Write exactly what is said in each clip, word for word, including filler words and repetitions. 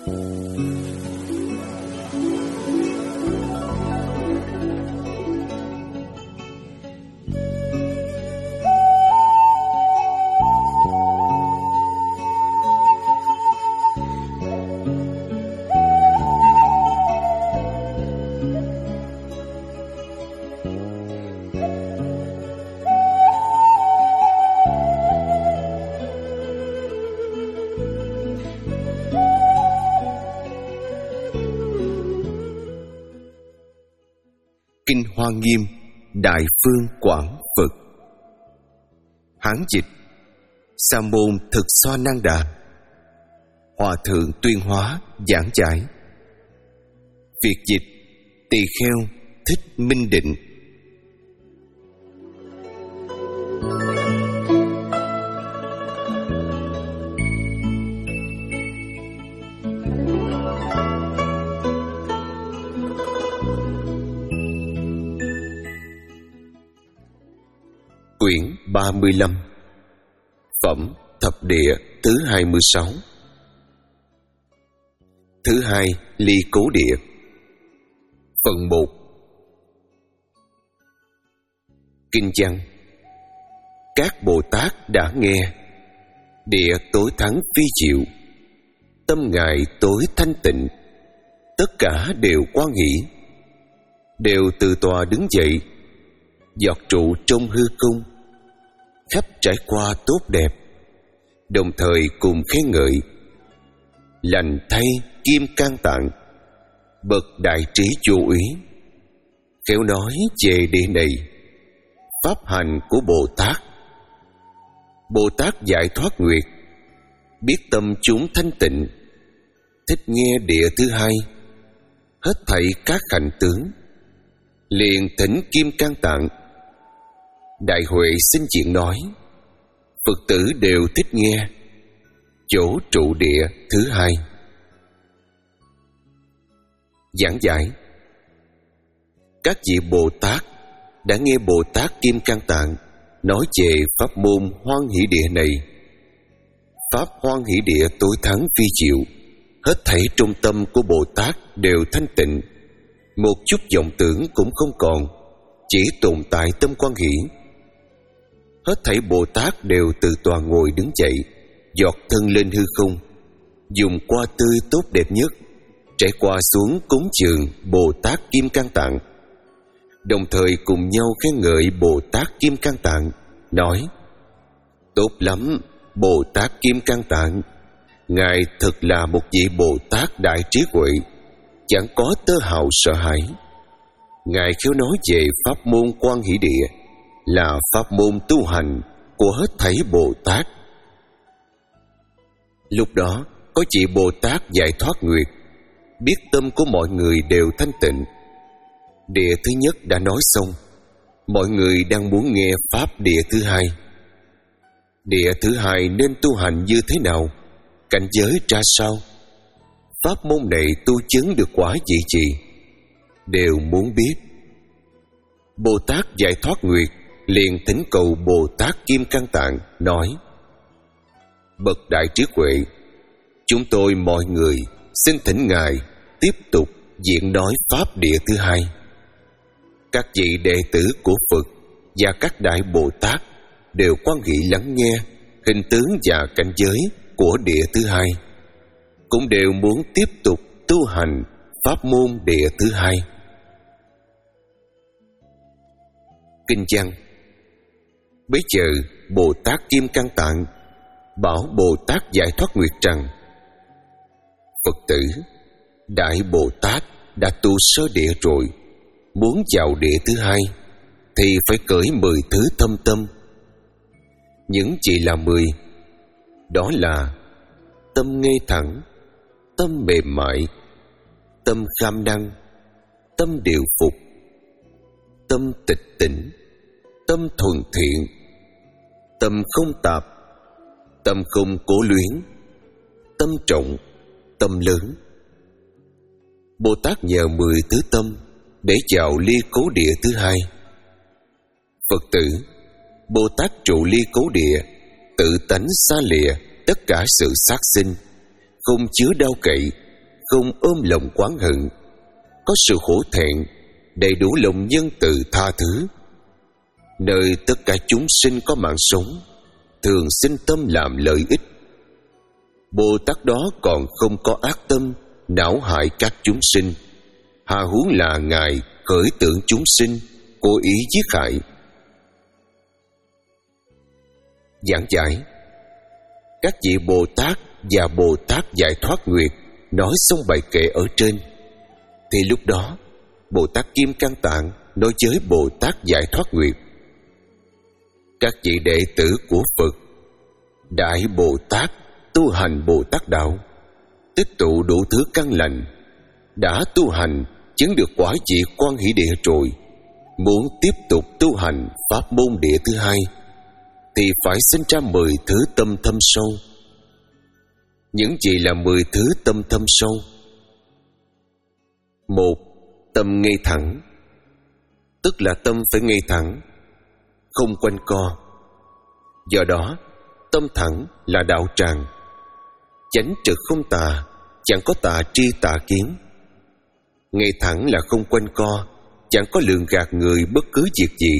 Kinh Hoa Nghiêm Đại Phương Quảng Phật. Hán dịch Sa môn Thực Xoa Năng Đà, Hòa thượng Tuyên Hóa giảng giải. Việt dịch Tỳ Kheo Thích Minh Định. Quyển ba mươi lăm. Phẩm Thập Địa thứ hai mươi sáu. Thứ hai Ly Cố Địa. Phần một. Kinh văn. Các Bồ Tát đã nghe, địa tối thắng phi diệu, tâm ngài tối thanh tịnh, tất cả đều quan hỷ, đều từ tòa đứng dậy, giọt trụ trong hư không, khắp trải qua tốt đẹp, đồng thời cùng khen ngợi. Lành thay Kim Cang Tạng, bậc đại trí vô úy, khéo nói về địa này, pháp hành của Bồ Tát. Bồ Tát giải thoát nguyệt, biết tâm chúng thanh tịnh, thích nghe địa thứ hai, hết thảy các hành tướng, liền thỉnh Kim Cang Tạng. Đại Huệ xin chuyện nói, Phật tử đều thích nghe chỗ trụ địa thứ hai. Giảng giải. Các vị Bồ Tát đã nghe Bồ Tát Kim Cang Tạng nói về pháp môn Hoan Hỷ Địa này. Pháp Hoan Hỷ Địa tối thắng phi diệu, hết thảy trong tâm của Bồ Tát đều thanh tịnh, một chút vọng tưởng cũng không còn, chỉ tồn tại tâm quan hỷ. Hết thảy Bồ Tát đều từ tòa ngồi đứng dậy, giọt thân lên hư không, dùng hoa tươi tốt đẹp nhất trải qua xuống cúng dường Bồ Tát Kim Cang Tạng, đồng thời cùng nhau khen ngợi Bồ Tát Kim Cang Tạng, nói: tốt lắm, Bồ Tát Kim Cang Tạng, ngài thật là một vị Bồ Tát đại trí huệ, chẳng có tơ hào sợ hãi. Ngài khéo nói về pháp môn Quan Hỷ Địa là pháp môn tu hành của hết thảy Bồ Tát. Lúc đó có vị Bồ Tát giải thoát nguyệt, biết tâm của mọi người đều thanh tịnh. Địa thứ nhất đã nói xong, mọi người đang muốn nghe pháp địa thứ hai. Địa thứ hai nên tu hành như thế nào, cảnh giới ra sao, pháp môn này tu chứng được quả gì gì, đều muốn biết. Bồ Tát giải thoát nguyệt liền thỉnh cầu Bồ Tát Kim Cang Tạng, nói: bậc đại trí huệ, chúng tôi mọi người xin thỉnh ngài tiếp tục diễn nói pháp địa thứ hai. Các vị đệ tử của Phật và các đại Bồ Tát đều quan hỷ lắng nghe hình tướng và cảnh giới của địa thứ hai, cũng đều muốn tiếp tục tu hành pháp môn địa thứ hai. Kinh văn. Bấy giờ Bồ Tát Kim Cang Tạng bảo Bồ Tát giải thoát nguyệt rằng: Phật tử, đại Bồ Tát đã tu sơ địa rồi, muốn vào địa thứ hai thì phải cởi mười thứ thâm tâm. Những chỉ là mười, đó là tâm ngay thẳng, tâm mềm mại, tâm kham năng, tâm điều phục, tâm tịch tỉnh, tâm thuần thiện, tâm không tạp, tâm không cố luyến, tâm trọng, tâm lớn. Bồ Tát nhờ mười thứ tâm để vào ly cố địa thứ hai. Phật tử, Bồ Tát trụ ly cố địa, tự tánh xa lìa tất cả sự sát sinh, không chứa đau cậy, không ôm lòng oán hận, có sự hổ thẹn, đầy đủ lòng nhân từ tha thứ. Nơi tất cả chúng sinh có mạng sống, thường sinh tâm làm lợi ích. Bồ Tát đó còn không có ác tâm não hại các chúng sinh, hà huống là Ngài khởi tưởng chúng sinh, cố ý giết hại. Giảng giải. Các vị Bồ Tát và Bồ Tát Giải Thoát Nguyệt nói xong bài kệ ở trên, thì lúc đó Bồ Tát Kim Cang Tạng nói với Bồ Tát Giải Thoát Nguyệt: các vị đệ tử của Phật, Đại Bồ Tát tu hành Bồ Tát đạo, tích tụ đủ thứ căn lành, đã tu hành chứng được quả vị Quan Hỷ Địa rồi, muốn tiếp tục tu hành pháp môn địa thứ hai thì phải sinh ra mười thứ tâm thâm sâu. Những gì là mười thứ tâm thâm sâu? Một, tâm ngay thẳng, tức là tâm phải ngay thẳng, không quanh co. Do đó, tâm thẳng là đạo tràng, chánh trực không tà, chẳng có tà tri tà kiến. Ngay thẳng là không quanh co, chẳng có lường gạt người bất cứ việc gì.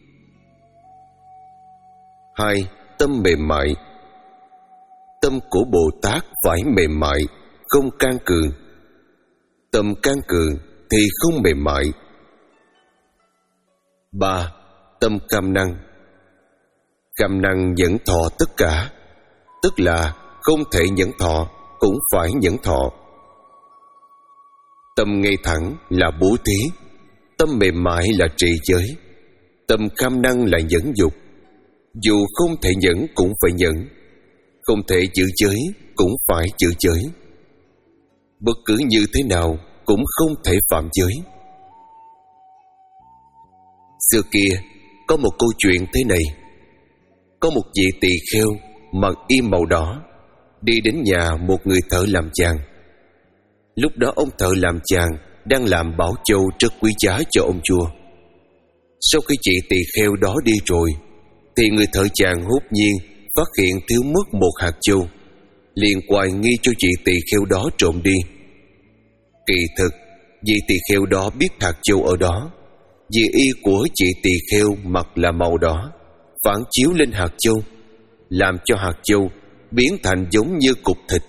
Hai, tâm mềm mại. Tâm của Bồ Tát phải mềm mại, không can cường. Tâm can cường thì không mềm mại. Ba, tâm cam năng. Cam năng nhẫn thọ tất cả, tức là không thể nhẫn thọ cũng phải nhẫn thọ. Tâm ngay thẳng là bố thí, tâm mềm mại là trì giới, tâm cam năng là nhẫn dục. Dù không thể nhẫn cũng phải nhẫn, không thể giữ giới cũng phải giữ giới. Bất cứ như thế nào cũng không thể phạm giới. Xưa kia có một câu chuyện thế này. Có một vị tỳ kheo mặc y màu đỏ đi đến nhà một người thợ làm chàng. Lúc đó ông thợ làm chàng đang làm bảo châu rất quý giá cho ông vua. Sau khi chị tỳ kheo đó đi rồi thì người thợ chàng hốt nhiên phát hiện thiếu mất một hạt châu, liền hoài nghi cho chị tỳ kheo đó trộm đi. Kỳ thực vị tỳ kheo đó biết hạt châu ở đó, vì y của chị tỳ kheo mặc là màu đỏ, phản chiếu lên hạt châu, làm cho hạt châu biến thành giống như cục thịt.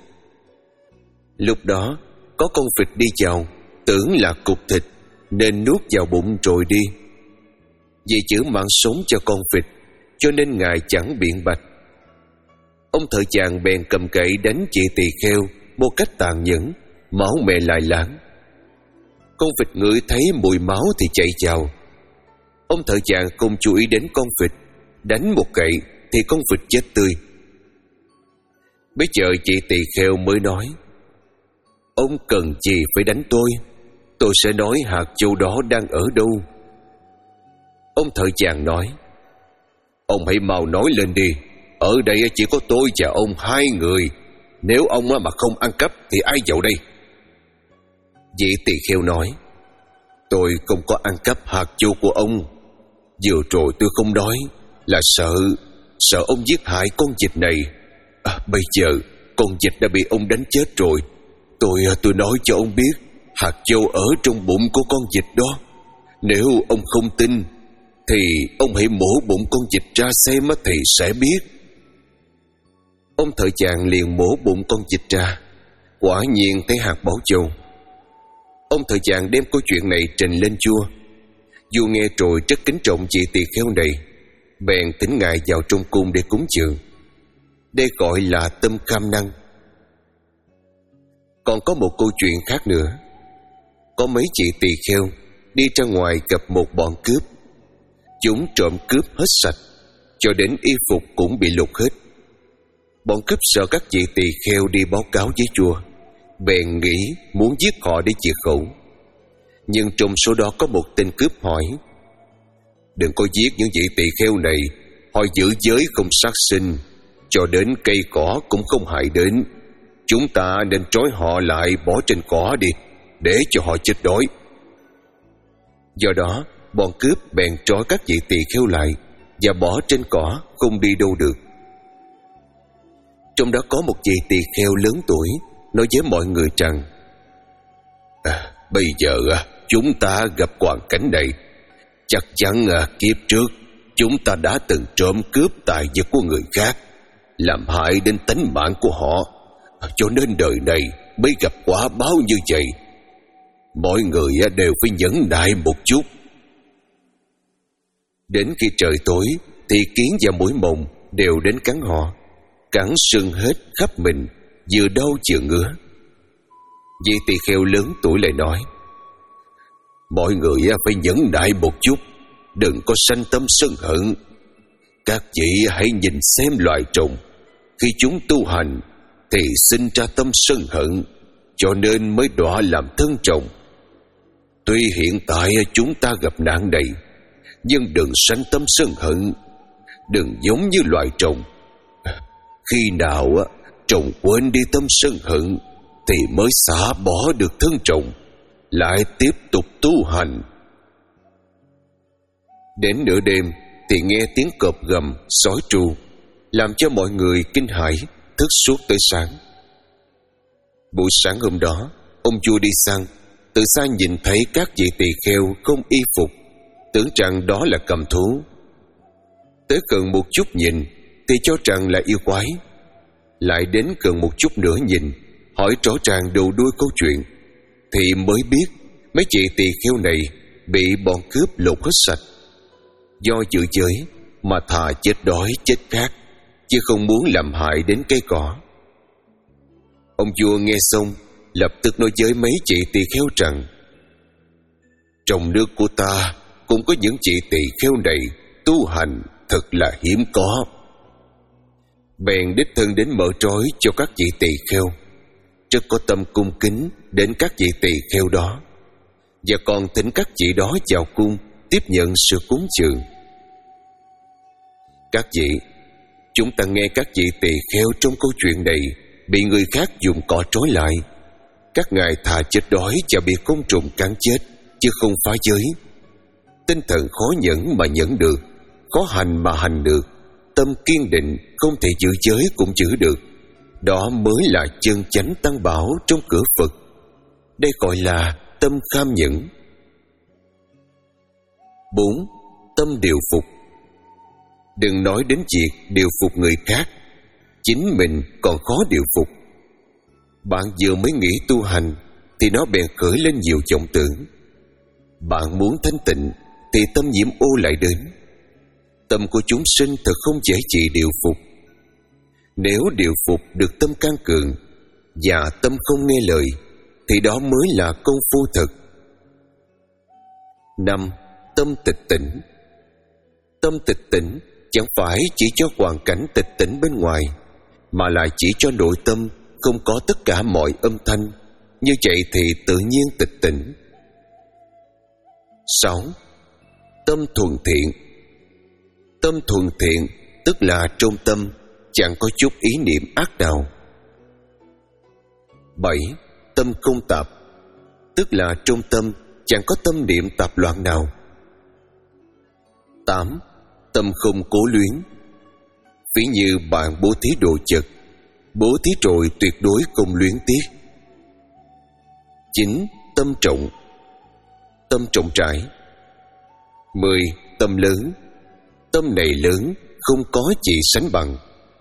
Lúc đó có con vịt đi vào, tưởng là cục thịt nên nuốt vào bụng rồi đi. Vì giữ mạng sống cho con vịt cho nên Ngài chẳng biện bạch. Ông thợ chàng bèn cầm cậy đánh chị tỳ kheo một cách tàn nhẫn, máu me lai láng. Con vịt ngửi thấy mùi máu thì chạy vào. Ông thợ chàng không chú ý đến con vịt, đánh một cậy thì con vịt chết tươi. Bây giờ chị tỳ kheo mới nói: ông cần gì phải đánh tôi, tôi sẽ nói hạt châu đó đang ở đâu. Ông thợ chàng nói: ông hãy mau nói lên đi, ở đây chỉ có tôi và ông hai người, nếu ông mà không ăn cắp thì ai vào đây? Vị tỳ kheo nói: tôi không có ăn cắp hạt châu của ông. Vừa rồi tôi không nói là sợ Sợ ông giết hại con vịt này. à, Bây giờ con vịt đã bị ông đánh chết rồi. Tôi tôi nói cho ông biết hạt châu ở trong bụng của con vịt đó. Nếu ông không tin thì ông hãy mổ bụng con vịt ra xem thì sẽ biết. Ông thợ chàng liền mổ bụng con vịt ra, quả nhiên thấy hạt bảo châu. Ông thợ chàng đem câu chuyện này trình lên vua. Vua nghe rồi rất kính trọng vị tỳ kheo này, bèn thỉnh Ngài vào trong cung để cúng dường. Đây gọi là tâm cam năng. Còn có một câu chuyện khác nữa. Có mấy chị tỳ kheo đi ra ngoài gặp một bọn cướp. Chúng trộm cướp hết sạch, cho đến y phục cũng bị lục hết. Bọn cướp sợ các vị tỳ kheo đi báo cáo với vua, bèn nghĩ muốn giết họ để diệt khẩu. Nhưng trong số đó có một tên cướp hỏi: đừng có giết những vị tỳ kheo này, họ giữ giới không sát sinh, cho đến cây cỏ cũng không hại đến. Chúng ta nên trói họ lại bỏ trên cỏ đi, để cho họ chết đói. Do đó bọn cướp bèn trói các vị tỳ kheo lại và bỏ trên cỏ, không đi đâu được. Trong đó có một vị tỳ kheo lớn tuổi nói với mọi người rằng: À, bây giờ chúng ta gặp hoàn cảnh này, chắc chắn kiếp trước chúng ta đã từng trộm cướp tài vật của người khác, làm hại đến tính mạng của họ, cho nên đời này mới gặp quả báo như vậy. Mọi người đều phải nhẫn nại một chút. Đến khi trời tối thì kiến và muỗi mồng đều đến cắn họ, cắn sưng hết khắp mình, vừa đau vừa ngứa. Vị tỳ kheo lớn tuổi lại nói: mọi người phải nhẫn nại một chút, đừng có sanh tâm sân hận. Các vị hãy nhìn xem loài trùng, khi chúng tu hành thì sinh ra tâm sân hận, cho nên mới đọa làm thân trùng. Tuy hiện tại chúng ta gặp nạn này, nhưng đừng sanh tâm sân hận, đừng giống như loài trùng. Khi nào trùng quên đi tâm sân hận thì mới xả bỏ được thân trùng, lại tiếp tục tu hành. Đến nửa đêm thì nghe tiếng cọp gầm, sói tru, làm cho mọi người kinh hãi, thức suốt tới sáng. Buổi sáng hôm đó, ông vua đi săn, từ xa nhìn thấy các vị tỳ kheo không y phục, tưởng rằng đó là cầm thú. Tới gần một chút nhìn thì cho rằng là yêu quái. Lại đến gần một chút nữa nhìn, hỏi rõ ràng đầu đuôi câu chuyện, thì mới biết mấy chị tỳ kheo này bị bọn cướp lột hết sạch. Do chữ giới mà thà chết đói chết khát, chứ không muốn làm hại đến cây cỏ. Ông vua nghe xong lập tức nói với mấy chị tỳ kheo rằng: trong nước của ta cũng có những chị tỳ kheo này tu hành thật là hiếm có. Bèn đích thân đến mở trói cho các vị tỳ kheo, rất có tâm cung kính đến các vị tỳ kheo đó, và còn thỉnh các vị đó vào cung tiếp nhận sự cúng dường. Các vị, chúng ta nghe các vị tỳ kheo trong câu chuyện này bị người khác dùng cỏ trói lại. Các ngài thà chết đói và bị côn trùng cắn chết, chứ không phá giới. Tinh thần khó nhẫn mà nhẫn được, khó hành mà hành được, tâm kiên định không thể giữ giới cũng giữ được. Đó mới là chân chánh tăng bảo trong cửa Phật. Đây gọi là tâm kham nhẫn. Bốn. Tâm điều phục. Đừng nói đến việc điều phục người khác, chính mình còn khó điều phục. Bạn vừa mới nghĩ tu hành thì nó bèn khởi lên nhiều vọng tưởng. Bạn muốn thanh tịnh thì tâm nhiễm ô lại đến. Tâm của chúng sinh thật không dễ gì điều phục. Nếu điều phục được tâm can cường và tâm không nghe lời thì đó mới là công phu thật. Năm. Tâm tịch tỉnh. Tâm tịch tỉnh chẳng phải chỉ cho hoàn cảnh tịch tỉnh bên ngoài, mà là chỉ cho nội tâm không có tất cả mọi âm thanh. Như vậy thì tự nhiên tịch tỉnh. Sáu. Tâm thuần thiện. Tâm thuần thiện tức là trong tâm chẳng có chút ý niệm ác nào. Bảy. Tâm không tạp, tức là trong tâm chẳng có tâm niệm tạp loạn nào. Tám. Tâm không cố luyến. Ví như bạn bố thí đồ vật, bố thí rồi tuyệt đối không luyến tiếc. Chín. Tâm trọng. Tâm trọng rãi. Mười. Tâm lớn. Tâm này lớn, không có gì sánh bằng.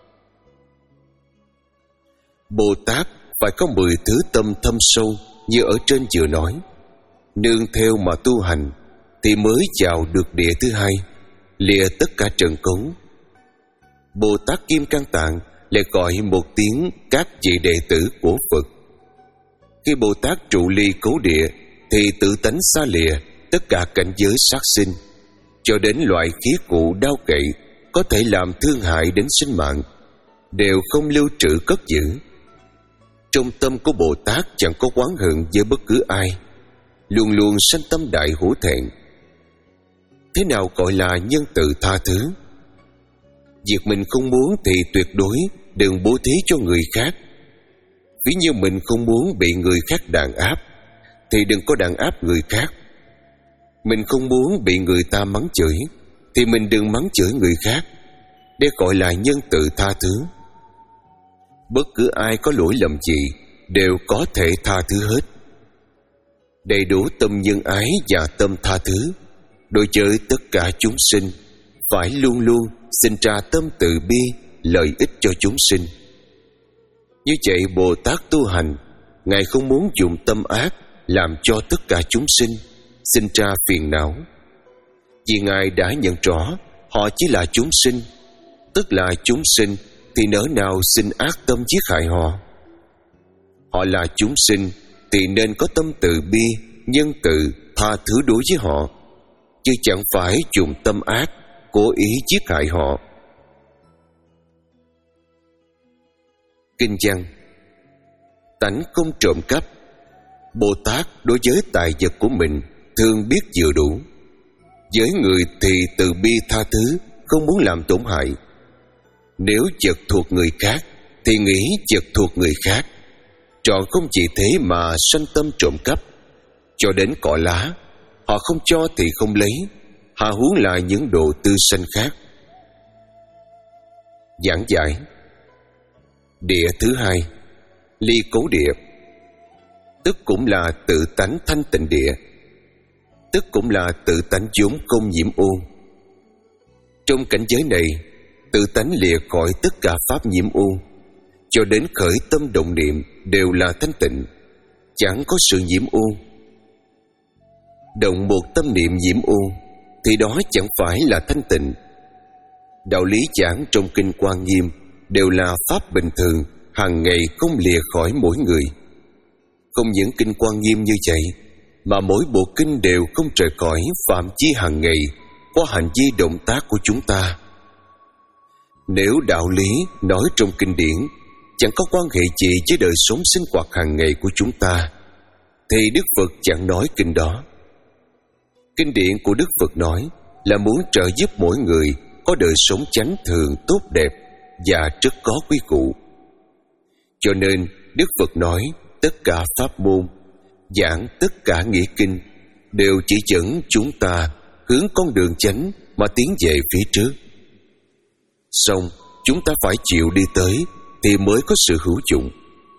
Bồ Tát phải có mười thứ tâm thâm sâu như ở trên vừa nói. Nương theo mà tu hành thì mới vào được địa thứ hai, lìa tất cả trần cấu. Bồ Tát Kim Cang Tạng lại gọi một tiếng các vị đệ tử của Phật. Khi Bồ Tát trụ ly cấu địa thì tự tánh xa lìa tất cả cảnh giới sát sinh, cho đến loại khí cụ đao gậy có thể làm thương hại đến sinh mạng đều không lưu trữ cất giữ. Trong tâm của Bồ Tát chẳng có oán hận với bất cứ ai, luôn luôn sanh tâm đại hữu thẹn. Thế nào gọi là nhân từ tha thứ? Việc mình không muốn thì tuyệt đối đừng bố thí cho người khác. Ví như mình không muốn bị người khác đàn áp thì đừng có đàn áp người khác. Mình không muốn bị người ta mắng chửi thì mình đừng mắng chửi người khác. Đây gọi là nhân từ tha thứ. Bất cứ ai có lỗi lầm gì đều có thể tha thứ hết. đầy đủ tâm nhân ái và tâm tha thứ đối với tất cả chúng sinh, phải luôn luôn sinh ra tâm từ bi, lợi ích cho chúng sinh. Như vậy Bồ Tát tu hành, Ngài không muốn dùng tâm ác làm cho tất cả chúng sinh sinh ra phiền não, vì Ngài đã nhận rõ họ chỉ là chúng sinh, tức là chúng sinh thì nỡ nào sinh ác tâm giết hại họ. Họ là chúng sinh thì nên có tâm từ bi, nhân từ, tha thứ đối với họ, chứ chẳng phải dùng tâm ác cố ý giết hại họ. Kinh văn: tánh không trộm cắp. Bồ Tát đối với tài vật của mình thường biết vừa đủ. Với người thì từ bi tha thứ, không muốn làm tổn hại. Nếu vật thuộc người khác thì nghĩ vật thuộc người khác. Trọn không chỉ thế mà sanh tâm trộm cắp. Cho đến cỏ lá, họ không cho thì không lấy, hà huống là những đồ tư sanh khác. Giảng giải: địa thứ hai, ly cố địa, tức cũng là tự tánh thanh tịnh địa, tức cũng là tự tánh vốn không nhiễm ô. Trong cảnh giới này, tự tánh lìa khỏi tất cả pháp nhiễm ô, cho đến khởi tâm động niệm đều là thanh tịnh, chẳng có sự nhiễm ô. Động một tâm niệm nhiễm ô thì đó chẳng phải là thanh tịnh. Đạo lý giảng trong kinh Quan Nghiêm đều là pháp bình thường, hàng ngày không lìa khỏi mỗi người. Không những kinh Quan Nghiêm như vậy, mà mỗi bộ kinh đều không rời khỏi phạm vi hàng ngày qua hành vi động tác của chúng ta. Nếu đạo lý nói trong kinh điển chẳng có quan hệ gì với đời sống sinh hoạt hàng ngày của chúng ta, thì Đức Phật chẳng nói kinh đó. Kinh điển của Đức Phật nói là muốn trợ giúp mỗi người có đời sống chánh thường tốt đẹp và rất có quy củ. Cho nên Đức Phật nói tất cả pháp môn, giảng tất cả nghĩa kinh đều chỉ dẫn chúng ta hướng con đường chánh mà tiến về phía trước. Song chúng ta phải chịu đi tới thì mới có sự hữu dụng.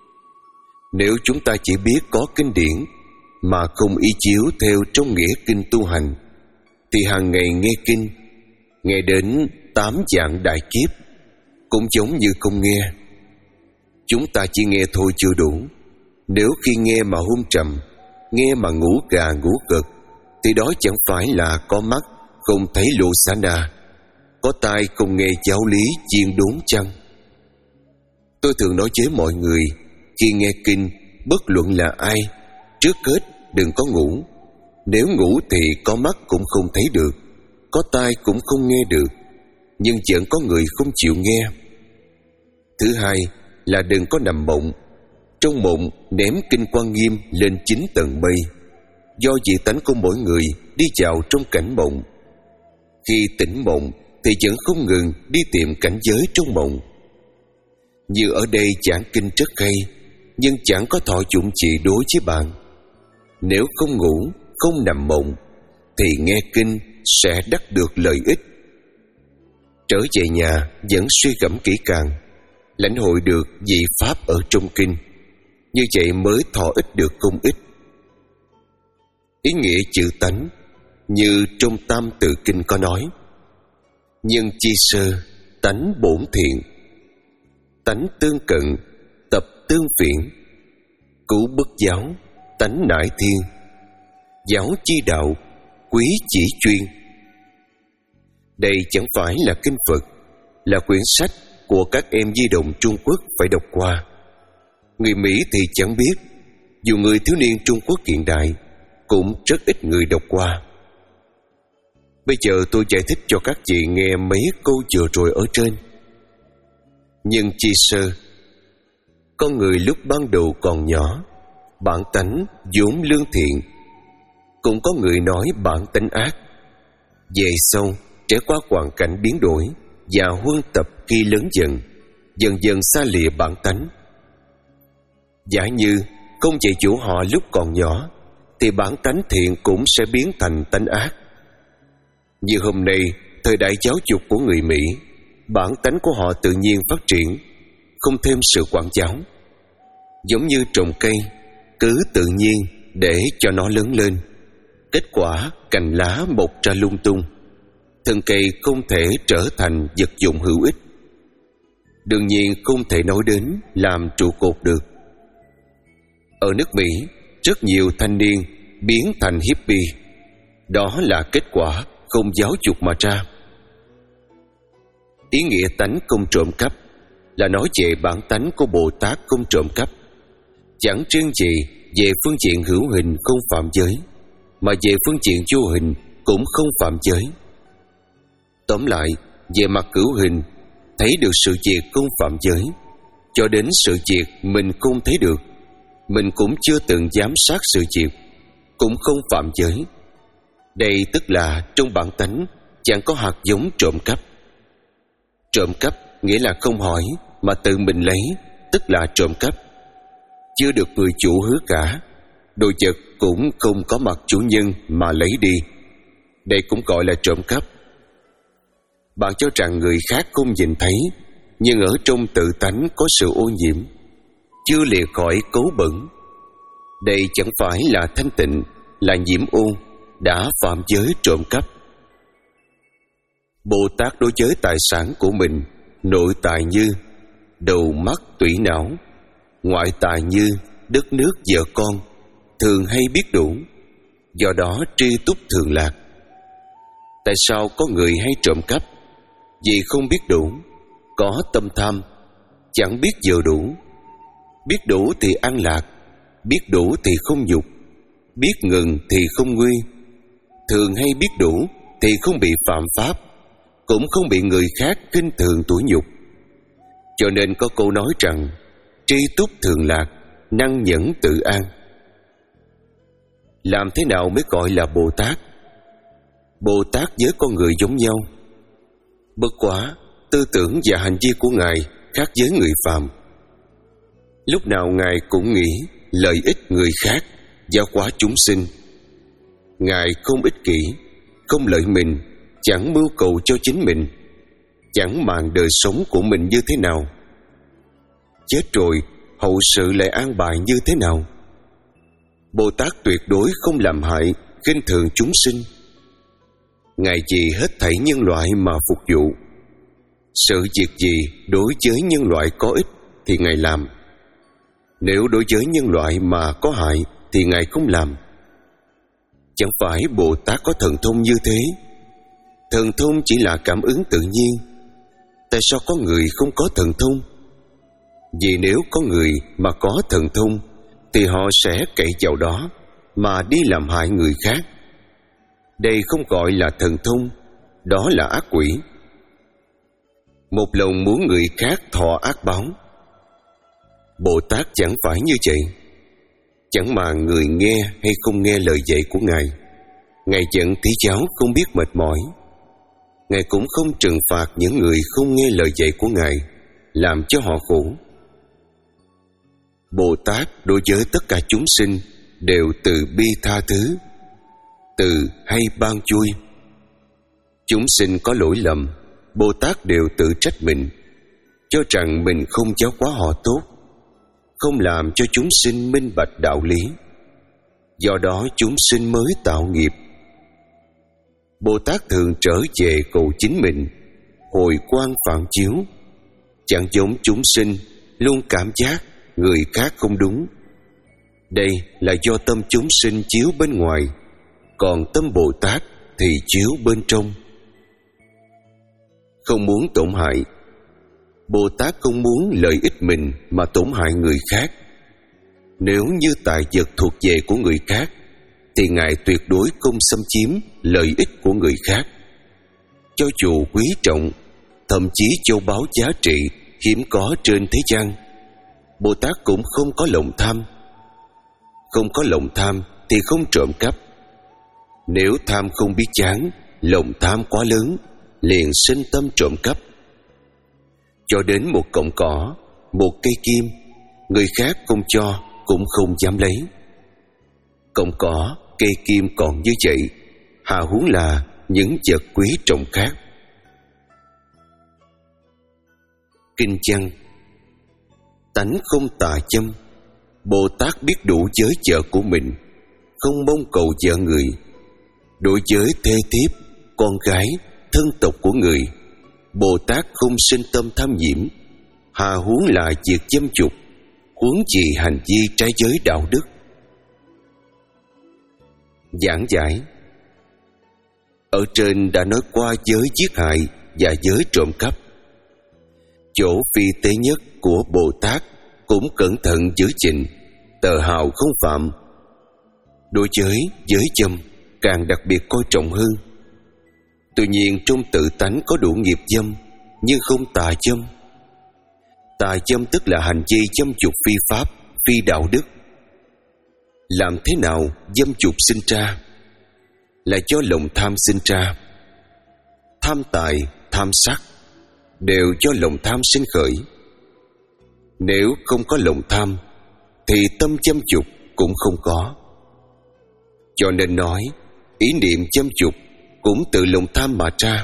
Nếu chúng ta chỉ biết có kinh điển mà không y chiếu theo trong nghĩa kinh tu hành, thì hàng ngày nghe kinh, nghe đến tám vạn đại kiếp, cũng giống như không nghe. Chúng ta chỉ nghe thôi chưa đủ. Nếu khi nghe mà hôn trầm, nghe mà ngủ gà ngủ gật, thì đó chẳng phải là có mắt không thấy lô xá na, có tai không nghe giáo lý chiên đốn chăng? Tôi thường nói với mọi người, khi nghe kinh, bất luận là ai, trước hết đừng có ngủ. Nếu ngủ thì có mắt cũng không thấy được, có tai cũng không nghe được, nhưng vẫn có người không chịu nghe. Thứ hai là đừng có nằm mộng. Trong mộng ném kinh Quan Nghiêm lên chín tầng mây, do dị tánh của mỗi người đi vào trong cảnh mộng. Khi tỉnh mộng thì vẫn không ngừng đi tìm cảnh giới trong mộng. Như ở đây giảng kinh rất hay, nhưng chẳng có thọ dụng gì đối với bạn. Nếu không ngủ, không nằm mộng, thì nghe kinh sẽ đắc được lợi ích. Trở về nhà vẫn suy gẫm kỹ càng, lãnh hội được vị pháp ở trong kinh, như vậy mới thọ ích được công ích. Ý nghĩa chữ tánh như trong Tam Tự Kinh có nói: nhân chi sơ, tánh bổn thiện, tánh tương cận, tập tương phiện, cứu bất giáo, tánh nại thiên, giáo chi đạo, quý chỉ chuyên. Đây chẳng phải là kinh Phật, là quyển sách của các em di động Trung Quốc phải đọc qua. Người Mỹ thì chẳng biết, dù người thiếu niên Trung Quốc hiện đại cũng rất ít người đọc qua. Bây giờ tôi giải thích cho các chị nghe mấy câu vừa rồi ở trên. Nhân chi sơ, con người lúc ban đầu còn nhỏ, bản tánh vốn lương thiện. Cũng có người nói bản tánh ác. Về sau trải qua hoàn cảnh biến đổi và huân tập khi lớn dần, dần dần xa lìa bản tánh. Giả như không dạy dỗ họ lúc còn nhỏ, thì bản tánh thiện cũng sẽ biến thành tánh ác. Như hôm nay, thời đại giáo dục của người Mỹ, bản tánh của họ tự nhiên phát triển, không thêm sự quản giáo. Giống như trồng cây, cứ tự nhiên để cho nó lớn lên. Kết quả cành lá mọc ra lung tung, thân cây không thể trở thành vật dụng hữu ích. Đương nhiên không thể nói đến làm trụ cột được. Ở nước Mỹ, rất nhiều thanh niên biến thành hippie. Đó là kết quả không giáo dục mà ra. Ý nghĩa tánh không trộm cắp là nói về bản tánh của Bồ Tát không trộm cắp, chẳng riêng gì về phương diện hữu hình không phạm giới, mà về phương diện vô hình cũng không phạm giới. Tóm lại, về mặt hữu hình, thấy được sự việc không phạm giới, cho đến sự việc mình không thấy được, mình cũng chưa từng giám sát sự việc, cũng không phạm giới. Đây tức là trong bản tánh chẳng có hạt giống trộm cắp. Trộm cắp nghĩa là không hỏi mà tự mình lấy, tức là trộm cắp. Chưa được người chủ hứa cả, đồ vật cũng không có mặt chủ nhân mà lấy đi, đây cũng gọi là trộm cắp. Bạn cho rằng người khác không nhìn thấy, nhưng ở trong tự tánh có sự ô nhiễm, chưa lìa khỏi cấu bẩn. Đây chẳng phải là thanh tịnh, là nhiễm ô, đã phạm giới trộm cắp. Bồ Tát đối với tài sản của mình, nội tài như đầu, mắt, tủy, não, ngoại tài như đất nước, vợ con, thường hay biết đủ, do đó tri túc thường lạc. Tại sao có người hay trộm cắp? Vì không biết đủ, có tâm tham, chẳng biết vừa đủ. Biết đủ thì an lạc, biết đủ thì không nhục, biết ngừng thì không nguy. Thường hay biết đủ thì không bị phạm pháp, cũng không bị người khác khinh thường tủi nhục. Cho nên có câu nói rằng tri túc thường lạc, năng nhẫn tự an. Làm thế nào mới gọi là Bồ Tát? Bồ Tát với con người giống nhau, bất quá tư tưởng và hành vi của Ngài khác với người phàm. Lúc nào Ngài cũng nghĩ lợi ích người khác, giáo hóa chúng sinh. Ngài không ích kỷ, không lợi mình, chẳng mưu cầu cho chính mình, chẳng màng đời sống của mình như thế nào. Chết rồi hậu sự lại an bài như thế nào? Bồ Tát tuyệt đối không làm hại, khinh thường chúng sinh. Ngài vì hết thảy nhân loại mà phục vụ. Sự việc gì đối với nhân loại có ích thì Ngài làm. Nếu đối với nhân loại mà có hại thì Ngài không làm. Chẳng phải Bồ Tát có thần thông như thế. Thần thông chỉ là cảm ứng tự nhiên. Tại sao có người không có thần thông? Vì nếu có người mà có thần thông thì họ sẽ cậy vào đó mà đi làm hại người khác. Đây không gọi là thần thông, đó là ác quỷ. Một lòng muốn người khác thọ ác báo. Bồ Tát chẳng phải như vậy. Chẳng mà người nghe hay không nghe lời dạy của Ngài, Ngài giận thí giáo không biết mệt mỏi. Ngài cũng không trừng phạt những người không nghe lời dạy của Ngài, làm cho họ khổ. Bồ Tát đối với tất cả chúng sinh đều từ bi tha thứ, từ hay ban vui. Chúng sinh có lỗi lầm, Bồ Tát đều tự trách mình, cho rằng mình không giáo hóa họ tốt, không làm cho chúng sinh minh bạch đạo lý. Do đó chúng sinh mới tạo nghiệp. Bồ Tát thường trở về cầu chính mình, hồi quang phản chiếu. Chẳng giống chúng sinh luôn cảm giác người khác không đúng. Đây là do tâm chúng sinh chiếu bên ngoài, còn tâm Bồ Tát thì chiếu bên trong. Không muốn tổn hại. Bồ Tát không muốn lợi ích mình mà tổn hại người khác. Nếu như tài vật thuộc về của người khác thì Ngài tuyệt đối không xâm chiếm lợi ích của người khác. Cho dù quý trọng, thậm chí châu báu giá trị hiếm có trên thế gian, Bồ Tát cũng không có lòng tham. Không có lòng tham thì không trộm cắp. Nếu tham không biết chán, lòng tham quá lớn, liền sinh tâm trộm cắp. Cho đến một cọng cỏ, một cây kim, người khác không cho cũng không dám lấy. Cọng cỏ, cây kim còn như vậy, hà huống là những vật quý trọng khác. Kinh văn: tánh không tà châm. Bồ Tát biết đủ giới vợ của mình, không mong cầu vợ người. Đối với thê thiếp, con gái, thân tộc của người, Bồ Tát không sinh tâm tham nhiễm, hà huống là việc dâm dục, huống gì hành vi trái giới đạo đức. Giảng giải. Ở trên đã nói qua giới giết hại và giới trộm cắp. Chỗ phi tế nhất của Bồ Tát cũng cẩn thận giữ gìn, tờ hào không phạm. Đối với giới dâm càng đặc biệt coi trọng hơn. Tuy nhiên trong tự tánh có đủ nghiệp dâm, nhưng không tà dâm. Tà dâm tức là hành vi dâm dục phi pháp, phi đạo đức. Làm thế nào dâm dục sinh ra? Là do lòng tham sinh ra. Tham tài, tham sắc đều do lòng tham sinh khởi. Nếu không có lòng tham thì tâm dâm dục cũng không có. Cho nên nói ý niệm dâm dục cũng từ lòng tham mà ra.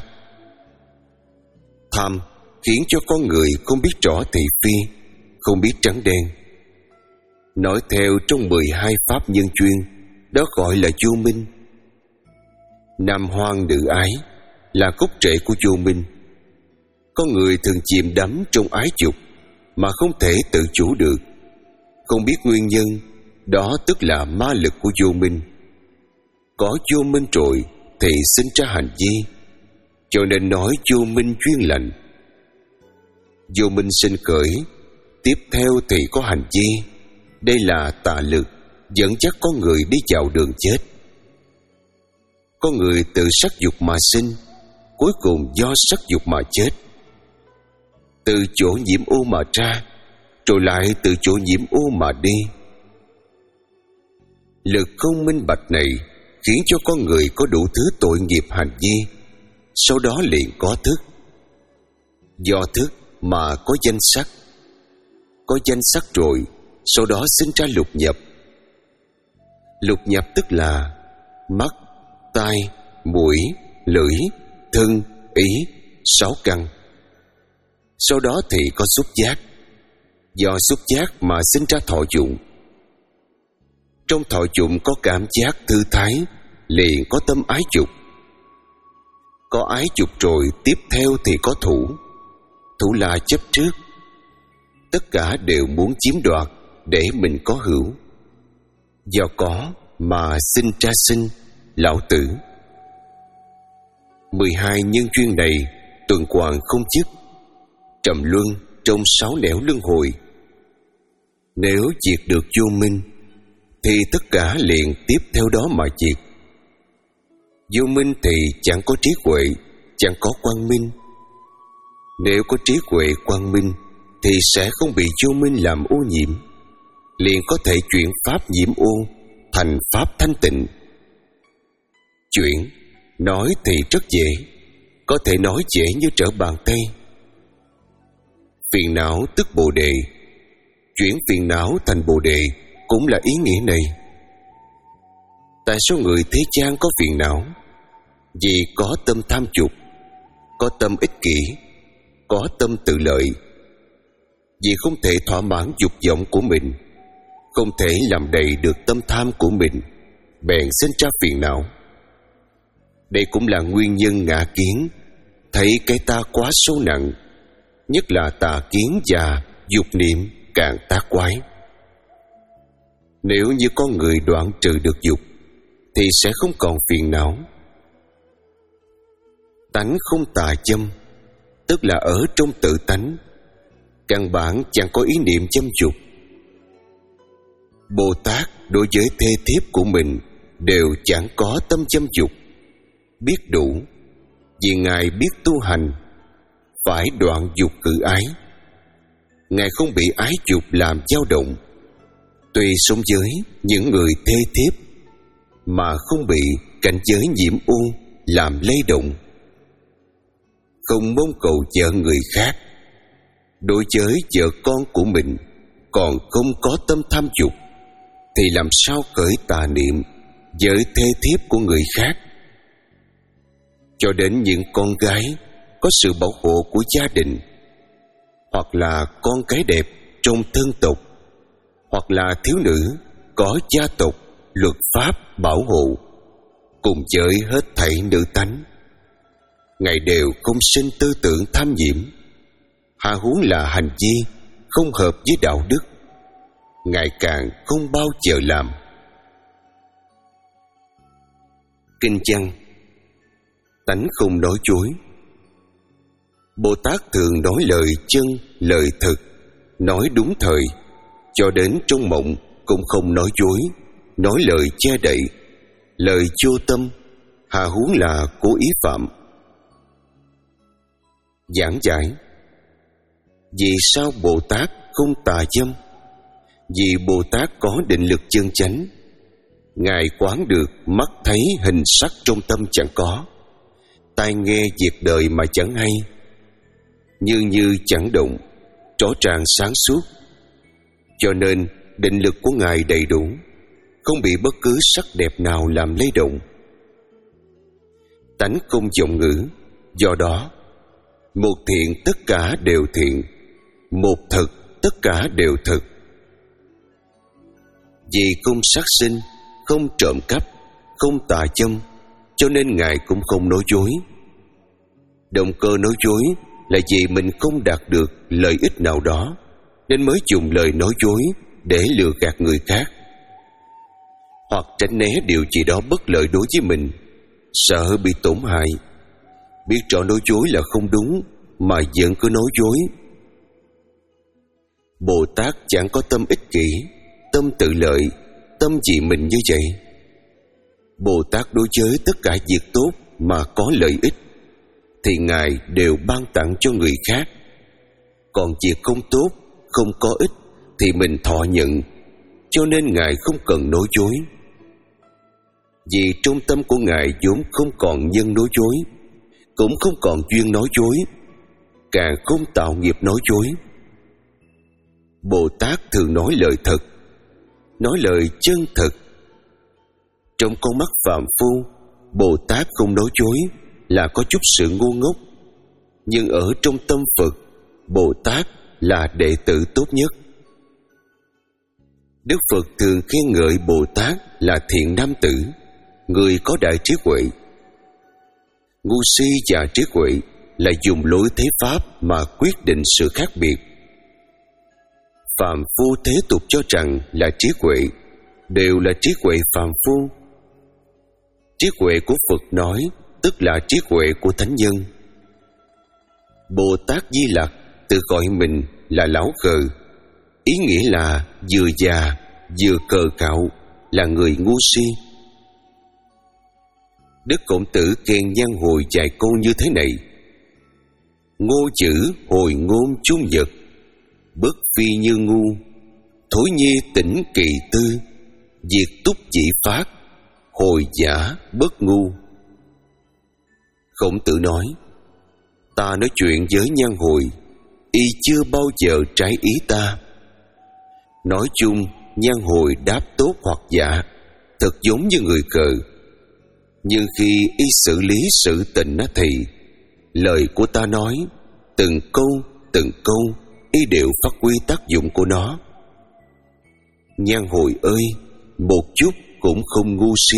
Tham khiến cho con người không biết rõ thị phi, không biết trắng đen. Nói theo trong mười hai pháp nhân duyên, đó gọi là vô minh. Nam hoang nữ ái là gốc rễ của vô minh. Con người thường chìm đắm trong ái dục mà không thể tự chủ được. Không biết nguyên nhân, đó tức là ma lực của vô minh. Có vô minh rồi thì sinh ra hành vi, cho nên nói vô minh duyên lành. Vô minh sinh khởi, tiếp theo thì có hành vi. Đây là tà lực dẫn dắt con người đi vào đường chết. Con người từ sắc dục mà sinh, cuối cùng do sắc dục mà chết. Từ chỗ nhiễm ô mà ra, rồi lại từ chỗ nhiễm ô mà đi. Lực không minh bạch này khiến cho con người có đủ thứ tội nghiệp hành vi, sau đó liền có thức. Do thức mà có danh sắc. Có danh sắc rồi, sau đó sinh ra lục nhập. Lục nhập tức là mắt, tai, mũi, lưỡi, thân, ý, sáu căn. Sau đó thì có xúc giác. Do xúc giác mà sinh ra thọ dụng. Trong thọ dụng có cảm giác thư thái, liền có tâm ái dục. Có ái dục rồi, tiếp theo thì có thủ. Thủ là chấp trước. Tất cả đều muốn chiếm đoạt để mình có hữu. Do có mà sinh ra sinh, lão tử. Mười hai nhân duyên này tuần hoàn không dứt, trầm luân trong sáu nẻo luân hồi. Nếu diệt được vô minh thì tất cả liền tiếp theo đó mà diệt. Vô minh thì chẳng có trí huệ, chẳng có quang minh. Nếu có trí huệ quang minh thì sẽ không bị vô minh làm ô nhiễm, liền có thể chuyển pháp nhiễm ô thành pháp thanh tịnh. Chuyển nói thì rất dễ, có thể nói dễ như trở bàn tay. Phiền não tức bồ đề, chuyển phiền não thành bồ đề cũng là ý nghĩa này. Tại sao người thế gian có phiền não? Vì có tâm tham dục, có tâm ích kỷ, có tâm tự lợi. Vì không thể thỏa mãn dục vọng của mình, không thể làm đầy được tâm tham của mình, bèn sinh ra phiền não. Đây cũng là nguyên nhân ngã kiến, thấy cái ta quá sâu nặng, nhất là tà kiến và dục niệm càng tác quái. Nếu như con người đoạn trừ được dục thì sẽ không còn phiền não. Tánh không tà dâm, tức là ở trong tự tánh, căn bản chẳng có ý niệm dâm dục. Bồ Tát đối với thê thiếp của mình đều chẳng có tâm dâm dục, biết đủ, vì Ngài biết tu hành, phải đoạn dục cự ái. Ngài không bị ái dục làm dao động, tuy sống với những người thê thiếp mà không bị cảnh giới nhiễm ô làm lay động. Không mong cầu vợ người khác, đối với vợ con của mình còn không có tâm tham dục, thì làm sao khởi tà niệm với thê thiếp của người khác. Cho đến những con gái có sự bảo hộ của gia đình, hoặc là con cái đẹp trong thân tộc, hoặc là thiếu nữ có gia tộc luật pháp bảo hộ, cùng với hết thảy nữ tánh. Ngài đều không sinh tư tưởng tham nhiễm, hà huống là hành vi không hợp với đạo đức, Ngài càng không bao giờ làm. Kinh văn: tánh không nói dối. Bồ Tát thường nói lời chân, lời thực, nói đúng thời, cho đến trong mộng cũng không nói dối, nói lời che đậy, lời vô tâm, hà huống là cố ý phạm. Giảng giải: vì sao Bồ Tát không tà dâm? Vì Bồ Tát có định lực chân chánh. Ngài quán được mắt thấy hình sắc trong tâm chẳng có, tai nghe việc đời mà chẳng hay, như như chẳng động, rõ ràng sáng suốt. Cho nên định lực của Ngài đầy đủ, không bị bất cứ sắc đẹp nào làm lay động. Tánh không vọng ngữ, do đó một thiện tất cả đều thiện, một thực tất cả đều thực. Vì không sát sinh, không trộm cắp, không tà dâm, cho nên Ngài cũng không nói dối. Động cơ nói dối là vì mình không đạt được lợi ích nào đó, nên mới dùng lời nói dối để lừa gạt người khác, hoặc tránh né điều gì đó bất lợi đối với mình, sợ bị tổn hại. Biết rõ nói dối là không đúng mà vẫn cứ nói dối. Bồ Tát chẳng có tâm ích kỷ, tâm tự lợi, tâm vì mình như vậy. Bồ Tát đối với tất cả việc tốt mà có lợi ích thì Ngài đều ban tặng cho người khác. Còn việc không tốt, không có ích thì mình thọ nhận, cho nên Ngài không cần nói dối. Vì trong tâm của Ngài vốn không còn nhân nói dối, cũng không còn duyên nói dối, càng không tạo nghiệp nói dối. Bồ Tát thường nói lời thật, nói lời chân thật. Trong con mắt phàm phu, Bồ Tát không nói dối là có chút sự ngu ngốc, nhưng ở trong tâm Phật, Bồ Tát là đệ tử tốt nhất. Đức Phật thường khen ngợi Bồ Tát là thiện nam tử, người có đại trí huệ. Ngu si và trí huệ là dùng lối thế pháp mà quyết định sự khác biệt. Phàm phu thế tục cho rằng là trí huệ, đều là trí huệ phàm phu. Trí huệ của Phật nói tức là trí huệ của thánh nhân. Bồ Tát Di Lặc tự gọi mình là lão khờ, ý nghĩa là vừa già vừa cờ cạo, là người ngu si. Đức Khổng Tử khen Nhan Hồi vài câu như thế này: ngô chữ hồi ngôn chung nhật, bất phi như ngu, thối nhi tỉnh kỳ tư, diệt túc dị phát, hồi giả bất ngu. Khổng Tử nói: ta nói chuyện với Nhan Hồi, y chưa bao giờ trái ý ta. Nói chung Nhan Hồi đáp tốt hoặc giả, thật giống như người cờ. Nhưng khi y xử lý sự tình thì lời của ta nói, từng câu từng câu y đều phát huy tác dụng của nó. Nhan Hồi ơi, một chút cũng không ngu si.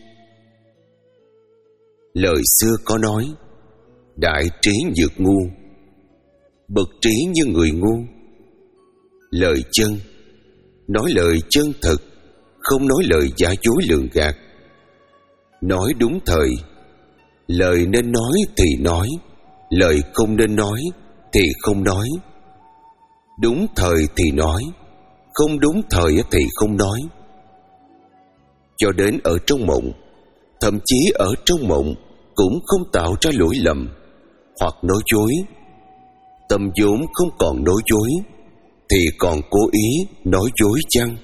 Lời xưa có nói: đại trí nhược ngu, bậc trí như người ngu. Lời chân, nói lời chân thật, không nói lời giả dối lường gạt. Nói đúng thời, lời nên nói thì nói, lời không nên nói thì không nói. Đúng thời thì nói, không đúng thời thì không nói. Cho đến ở trong mộng, thậm chí ở trong mộng cũng không tạo ra lỗi lầm hoặc nói dối. Tâm vốn không còn nói dối thì còn cố ý nói dối chăng?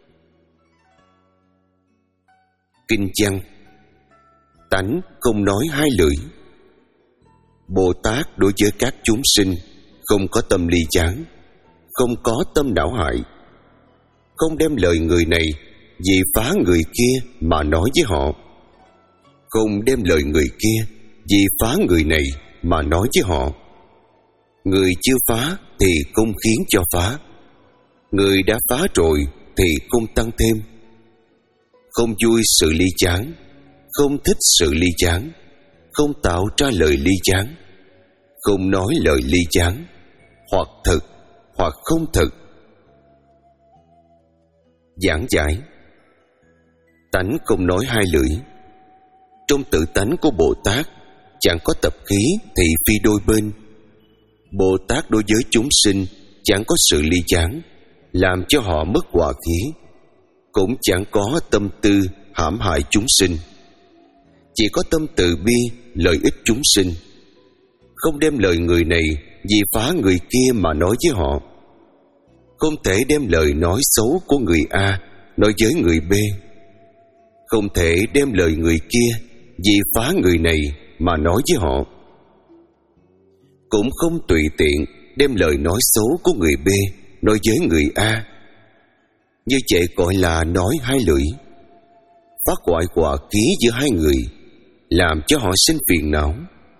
Kinh văn: tánh không nói hai lưỡi. Bồ Tát đối với các chúng sinh không có tâm ly gián, không có tâm đảo hại, không đem lời người này vì phá người kia mà nói với họ, không đem lời người kia vì phá người này mà nói với họ. Người chưa phá thì không khiến cho phá, người đã phá rồi thì không tăng thêm. không vui sự ly chán, không thích sự ly chán, không tạo ra lời ly chán, không nói lời ly chán, hoặc thực hoặc không thực. Giảng giải: tánh không nói hai lưỡi. Trong tự tánh của Bồ Tát chẳng có tập khí thị phi đôi bên. Bồ Tát đối với chúng sinh chẳng có sự ly chán làm cho họ mất hòa khí, cũng chẳng có tâm tư hãm hại chúng sinh. Chỉ có tâm từ bi lợi ích chúng sinh, không đem lời người này vì phá người kia mà nói với họ. Không thể đem lời nói xấu của người A nói với người B. Không thể đem lời người kia vì phá người này mà nói với họ. Cũng không tùy tiện đem lời nói xấu của người B nói với người A. Như vậy gọi là nói hai lưỡi, phát hoại hòa khí giữa hai người, làm cho họ sinh phiền não.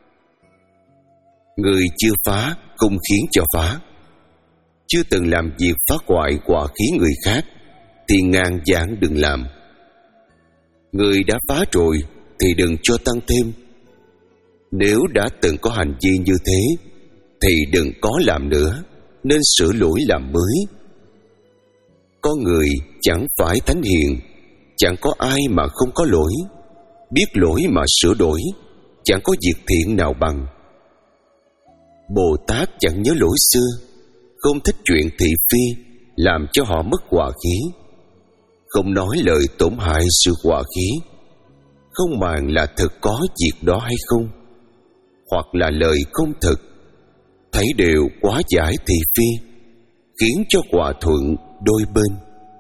Người chưa phá không khiến cho phá. Chưa từng làm việc phá hoại hòa khí người khác thì ngàn vạn đừng làm. Người đã phá rồi thì đừng cho tăng thêm. Nếu đã từng có hành vi như thế thì đừng có làm nữa, nên sửa lỗi làm mới. Con người chẳng phải thánh hiền, chẳng có ai mà không có lỗi. Biết lỗi mà sửa đổi, chẳng có việc thiện nào bằng. Bồ Tát chẳng nhớ lỗi xưa, không thích chuyện thị phi làm cho họ mất hòa khí, không nói lời tổn hại sự hòa khí, không màng là thực có việc đó hay không, hoặc là lời không thực, thấy đều quá giải thị phi, khiến cho hòa thuận đôi bên.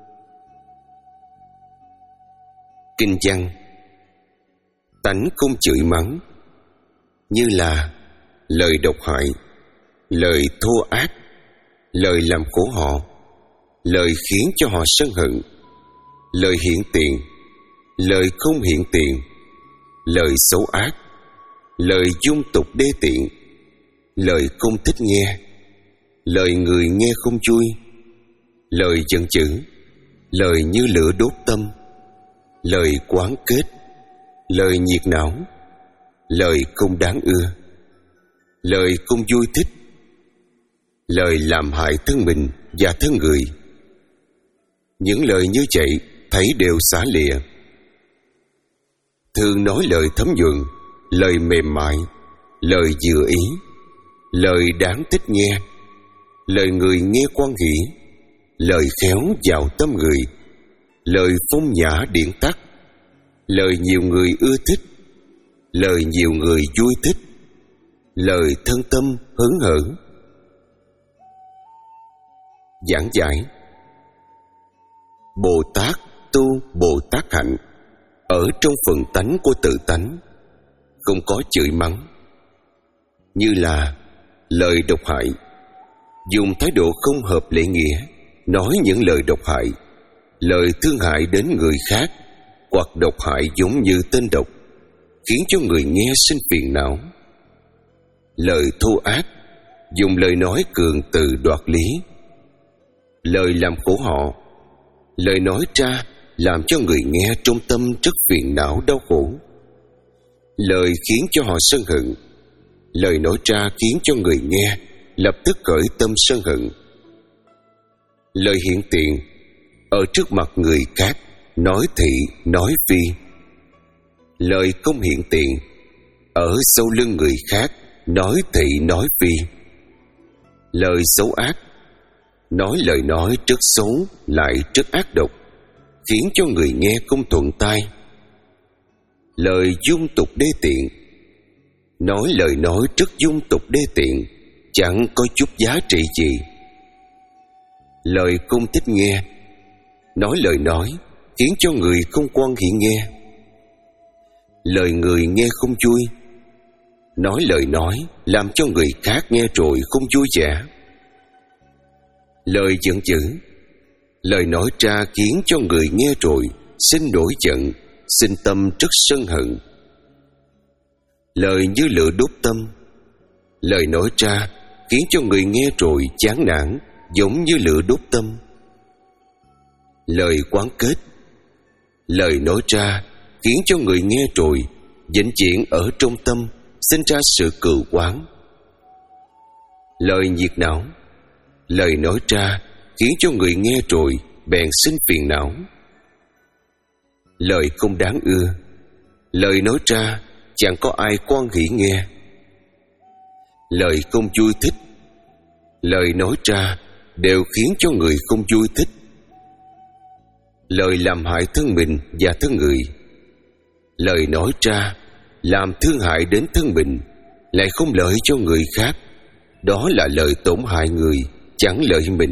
Kinh văn: tánh không chửi mắng, như là lời độc hại, lời thô ác, lời làm khổ họ, lời khiến cho họ sân hận, lời hiện tiền, lời không hiện tiền, lời xấu ác, lời dung tục đê tiện, lời không thích nghe, lời người nghe không vui, lời giận dữ, lời như lửa đốt tâm, lời quán kết, lời nhiệt não, lời không đáng ưa, lời không vui thích, lời làm hại thân mình và thân người. Những lời như vậy thấy đều xả lịa. Thường nói lời thấm nhuần, lời mềm mại, lời vừa ý, lời đáng thích nghe, lời người nghe quan hỷ, lời khéo vào tâm người, lời phong nhã điển tắc, lời nhiều người ưa thích, lời nhiều người vui thích, lời thân tâm hớn hở. Giảng giải: Bồ Tát tu Bồ Tát hạnh ở trong phần tánh của tự tánh, không có chửi mắng, như là lời độc hại, dùng thái độ không hợp lễ nghĩa nói những lời độc hại, lời thương hại đến người khác, hoặc độc hại giống như tên độc, khiến cho người nghe sinh phiền não. Lời thô ác, dùng lời nói cường từ đoạt lý, lời làm khổ họ, lời nói ra làm cho người nghe trong tâm rất phiền não đau khổ, lời khiến cho họ sân hận, lời nói ra khiến cho người nghe lập tức khởi tâm sân hận. Lời hiện tiện, ở trước mặt người khác nói thị nói phi. Lời không hiện tiện, ở sau lưng người khác nói thị nói phi. Lời xấu ác, nói lời nói rất xấu lại rất ác độc, khiến cho người nghe không thuận tai. Lời dung tục đê tiện, nói lời nói rất dung tục đê tiện, chẳng có chút giá trị gì. Lời không thích nghe, nói lời nói khiến cho người không quan hỷ nghe. Lời người nghe không vui, nói lời nói làm cho người khác nghe rồi không vui vẻ. Lời giận dữ, lời nói ra khiến cho người nghe rồi sinh nổi giận, sinh tâm rất sân hận. Lời như lửa đốt tâm, lời nói ra khiến cho người nghe rồi chán nản, giống như lửa đốt tâm. Lời quán kết, Lời nói ra khiến cho người nghe rồi vĩnh viễn ở trong tâm sinh ra sự cừu oán. Lời nhiệt não. Lời nói ra khiến cho người nghe rồi bèn sinh phiền não. Lời không đáng ưa. Lời nói ra chẳng có ai quan hỷ nghe. Lời không vui thích. Lời nói ra đều khiến cho người không vui thích. Lời làm hại thân mình và thân người. Lời nói ra làm thương hại đến thân mình, lại không lợi cho người khác. Đó là lời tổn hại người, chẳng lợi mình.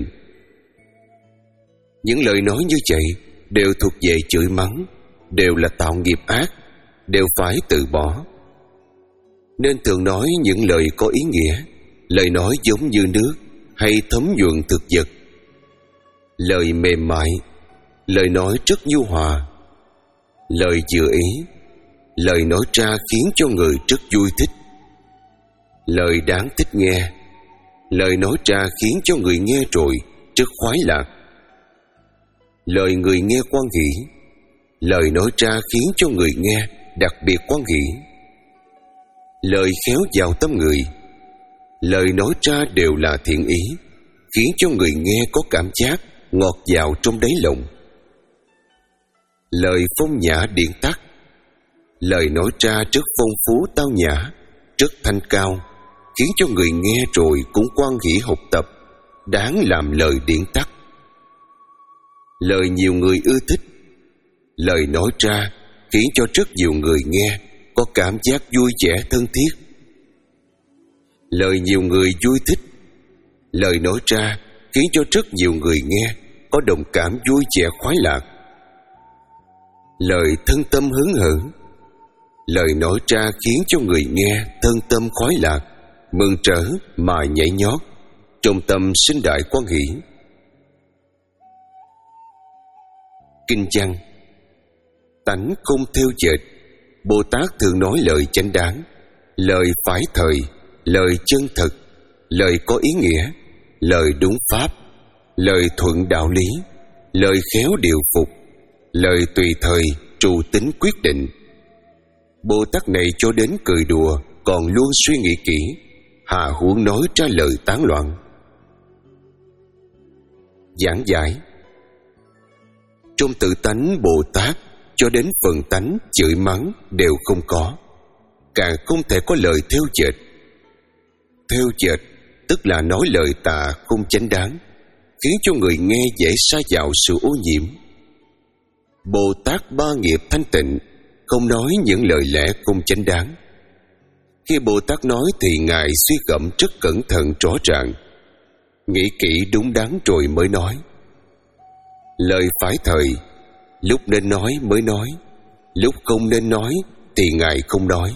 Những lời nói như vậy đều thuộc về chửi mắng, đều là tạo nghiệp ác, đều phải từ bỏ. Nên thường nói những lời có ý nghĩa, lời nói giống như nước hay thấm nhuận thực vật. Lời mềm mại, lời nói rất nhu hòa. Lời vừa ý, lời nói ra khiến cho người rất vui thích. Lời đáng thích nghe, lời nói ra khiến cho người nghe rồi rất khoái lạc. Lời người nghe hoan hỷ, lời nói ra khiến cho người nghe đặc biệt hoan hỷ. Lời khéo vào tâm người, lời nói ra đều là thiện ý, khiến cho người nghe có cảm giác ngọt vào trong đáy lòng. Lời phong nhã điển tắc, lời nói ra rất phong phú tao nhã, rất thanh cao, khiến cho người nghe rồi cũng hoan hỷ học tập, đáng làm lời điển tắc. Lời nhiều người ưa thích, lời nói ra khiến cho rất nhiều người nghe có cảm giác vui vẻ thân thiết. Lời nhiều người vui thích, lời nói ra khiến cho rất nhiều người nghe có đồng cảm vui vẻ khoái lạc. Lời thân tâm hớn hở, lời nói ra khiến cho người nghe thân tâm khoái lạc, mừng trở mà nhảy nhót, trong tâm sinh đại hoan hỷ. Kinh văn. Tánh không theo dệt, Bồ Tát thường nói lời chánh đáng, lời phải thời, lời chân thật, lời có ý nghĩa, lời đúng pháp, lời thuận đạo lý, lời khéo điều phục, lời tùy thời, trụ tính quyết định. Bồ Tát này cho đến cười đùa còn luôn suy nghĩ kỹ, hà huống nói ra lời tán loạn. Giảng giải. Trong tự tánh Bồ Tát cho đến phần tánh chửi mắng đều không có, càng không thể có lời thêu dệt. Thêu dệt tức là nói lời tà không chánh đáng, khiến cho người nghe dễ sa vào sự ô nhiễm. Bồ Tát ba nghiệp thanh tịnh, không nói những lời lẽ không chánh đáng. Khi Bồ Tát nói thì Ngài suy gẫm rất cẩn thận rõ ràng, nghĩ kỹ đúng đắn rồi mới nói. Lời phải thời, lúc nên nói mới nói, lúc không nên nói thì Ngài không nói.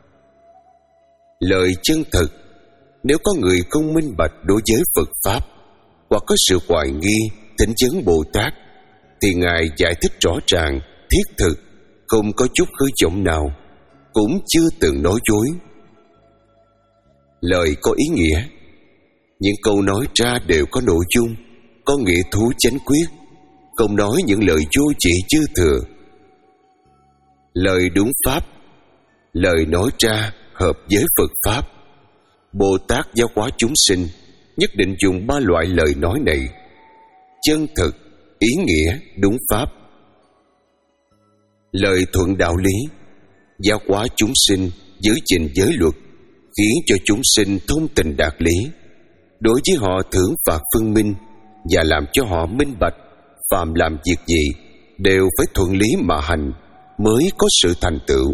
Lời chân thật, nếu có người không minh bạch đối với Phật Pháp, hoặc có sự hoài nghi, thỉnh vấn Bồ Tát, thì Ngài giải thích rõ ràng, thiết thực, không có chút hư vọng nào, cũng chưa từng nói dối. Lời có ý nghĩa, những câu nói ra đều có nội dung, có nghĩa thú chánh quyết, không nói những lời vô vị dư thừa. Lời đúng pháp, lời nói ra hợp với Phật Pháp. Bồ Tát giáo hóa chúng sinh nhất định dùng ba loại lời nói này: chân thực, ý nghĩa, đúng pháp. Lời thuận đạo lý, giáo hóa chúng sinh giữ gìn giới luật, khiến cho chúng sinh thông tình đạt lý, đối với họ thưởng phạt phân minh, và làm cho họ minh bạch phàm làm việc gì đều phải thuận lý mà hành, mới có sự thành tựu.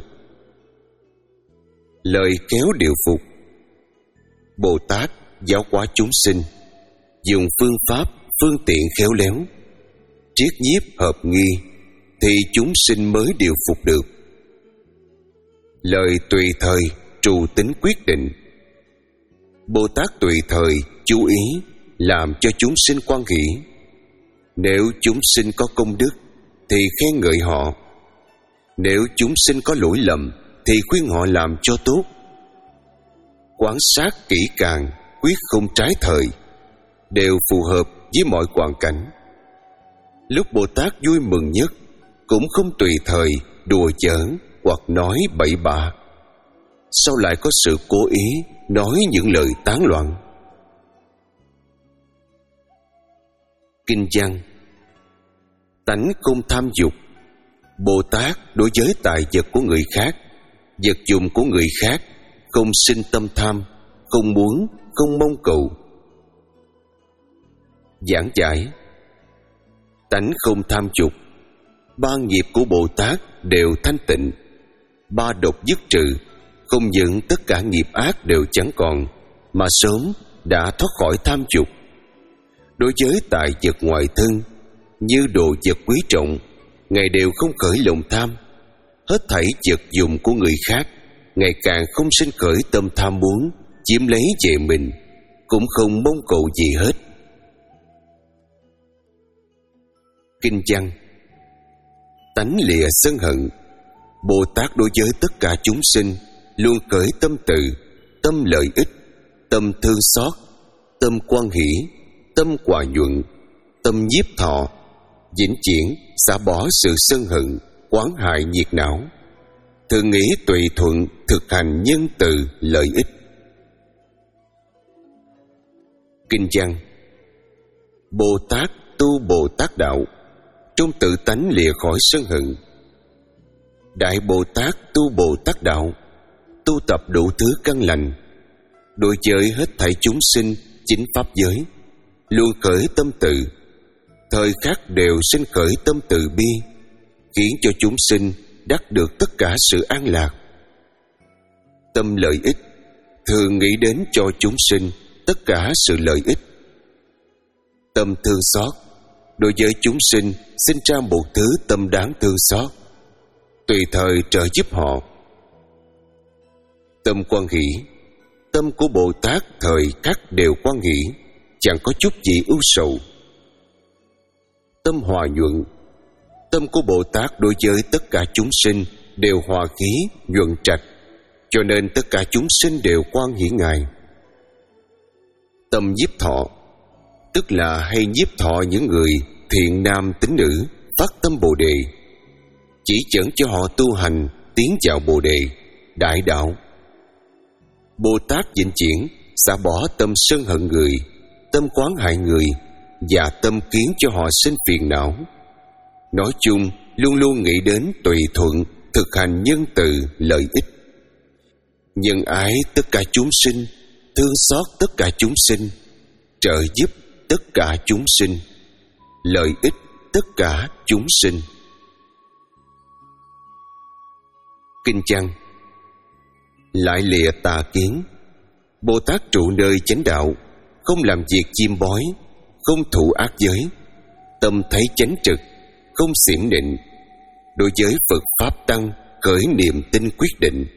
Lời khéo điều phục, Bồ Tát giáo hóa chúng sinh dùng phương pháp, phương tiện khéo léo, triết nhiếp hợp nghi, thì chúng sinh mới điều phục được. Lời tùy thời, trụ tính quyết định, Bồ Tát tùy thời chú ý làm cho chúng sinh hoan hỷ. Nếu chúng sinh có công đức thì khen ngợi họ, nếu chúng sinh có lỗi lầm thì khuyên họ làm cho tốt. Quan sát kỹ càng, quyết không trái thời, đều phù hợp với mọi hoàn cảnh. Lúc Bồ Tát vui mừng nhất cũng không tùy thời đùa giỡn hoặc nói bậy bạ. Sao lại có sự cố ý nói những lời tán loạn? Kinh văn: tánh không tham dục. Bồ Tát đối với tài vật của người khác, vật dụng của người khác, không sinh tâm tham, không muốn, không mong cầu. Giảng giải: tánh không tham dục. Ba nghiệp của Bồ Tát đều thanh tịnh. Ba độc dứt trừ, không những tất cả nghiệp ác đều chẳng còn, mà sớm đã thoát khỏi tham dục. Đối với tài vật ngoại thân, như đồ vật quý trọng, Ngài đều không khởi lòng tham. Hết thảy vật dụng của người khác, Ngài càng không sinh khởi tâm tham muốn chiếm lấy về mình, cũng không mong cầu gì hết. Kinh văn: tánh lìa sân hận. Bồ Tát đối với tất cả chúng sinh luôn khởi tâm từ, tâm lợi ích, tâm thương xót, tâm quan hỷ, tâm hòa nhuận, tâm nhiếp thọ, vĩnh viễn xả bỏ sự sân hận, oán hại nhiệt não, thường nghĩ tùy thuận, thực hành nhân từ lợi ích. Kinh văn: Bồ Tát tu Bồ Tát đạo, trong tự tánh lìa khỏi sân hận. Đại Bồ Tát tu Bồ Tát đạo, tu tập đủ thứ căn lành, đối với hết thảy chúng sinh chính pháp giới, luôn khởi tâm từ, thời khắc đều sinh khởi tâm từ bi, khiến cho chúng sinh đắc được tất cả sự an lạc. Tâm lợi ích, thường nghĩ đến cho chúng sinh tất cả sự lợi ích. Tâm thương xót, đối với chúng sinh sinh ra một thứ tâm đáng thương xót, tùy thời trợ giúp họ. Tâm quan hỷ, tâm của Bồ Tát thời khắc đều quan hỷ, chẳng có chút gì ưu sầu. Tâm hòa nhuận, tâm của Bồ Tát đối với tất cả chúng sinh đều hòa khí, nhuận trạch, cho nên tất cả chúng sinh đều quan hỷ Ngài. Tâm nhiếp thọ, tức là hay nhiếp thọ những người thiện nam tín nữ phát tâm Bồ Đề, chỉ dẫn cho họ tu hành tiến vào Bồ Đề đại đạo. Bồ Tát vĩnh viễn xả bỏ tâm sân hận người, tâm oán hại người và tâm khiến cho họ sinh phiền não. Nói chung, luôn luôn nghĩ đến tùy thuận, thực hành nhân từ lợi ích, nhân ái tất cả chúng sinh, thương xót tất cả chúng sinh, trợ giúp tất cả chúng sinh, lợi ích tất cả chúng sinh. Kinh văn: Lại lìa tà kiến. Bồ Tát trụ nơi chánh đạo, không làm việc chiêm bói, không thụ ác giới, tâm thấy chánh trực, không xiển nịnh, đối với Phật Pháp Tăng khởi niềm tin quyết định.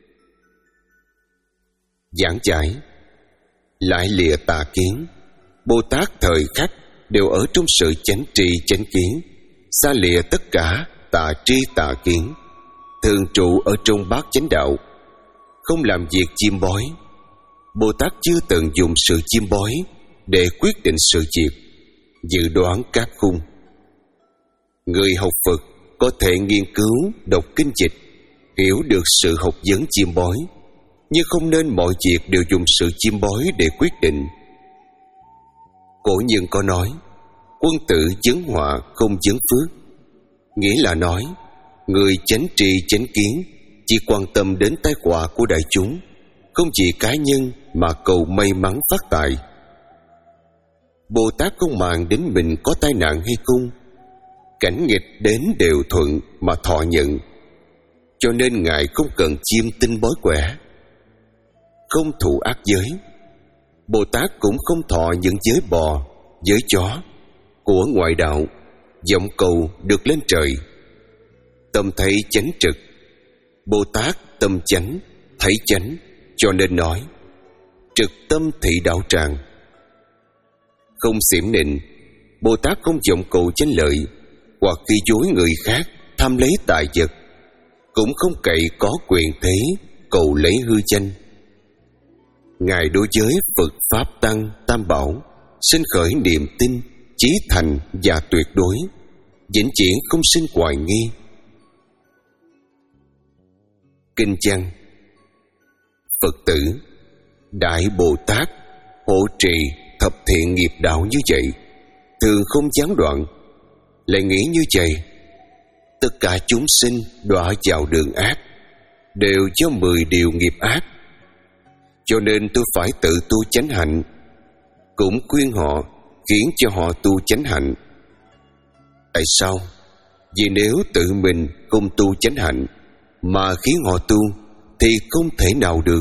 Giảng giải: Lại lìa tà kiến. Bồ Tát thời khắc đều ở trong sự chánh tri chánh kiến, xa lìa tất cả tà tri tà kiến, thường trụ ở trong bát chánh đạo, không làm việc chiêm bói. Bồ Tát chưa từng dùng sự chiêm bói để quyết định sự việc, dự đoán các khung. Người học Phật có thể nghiên cứu, đọc kinh dịch, hiểu được sự học vấn chiêm bói, nhưng không nên mọi việc đều dùng sự chiêm bói để quyết định. Cổ nhân có nói, quân tử vấn họa không vấn phước, nghĩa là nói người chánh tri chánh kiến chỉ quan tâm đến tai họa của đại chúng, không vì cá nhân mà cầu may mắn phát tài. Bồ Tát không màng đến mình có tai nạn hay không, cảnh nghịch đến đều thuận mà thọ nhận, cho nên Ngài không cần chiêm tinh bói quẻ. Không thụ ác giới. Bồ Tát cũng không thọ những giới bò, giới chó của ngoại đạo, vọng cầu được lên trời. Tâm thấy chánh trực. Bồ Tát tâm chánh, thấy chánh, cho nên nói trực tâm thị đạo tràng. Không xiểm nịnh. Bồ Tát không vọng cầu chánh lợi, hoặc khi dối người khác tham lấy tài vật, cũng không cậy có quyền thế cầu lấy hư danh. Ngài đối với Phật Pháp Tăng Tam Bảo sinh khởi niềm tin chí thành và tuyệt đối, vĩnh viễn không sinh hoài nghi. Kinh văn: Phật tử, Đại Bồ Tát hộ trì thập thiện nghiệp đạo như vậy, thường không gián đoạn. Lại nghĩ như vậy: tất cả chúng sinh đọa vào đường ác đều do mười điều nghiệp ác, cho nên tôi phải tự tu chánh hạnh, cũng khuyên họ, khiến cho họ tu chánh hạnh. Tại sao? Vì nếu tự mình không tu chánh hạnh mà khiến họ tu thì không thể nào được.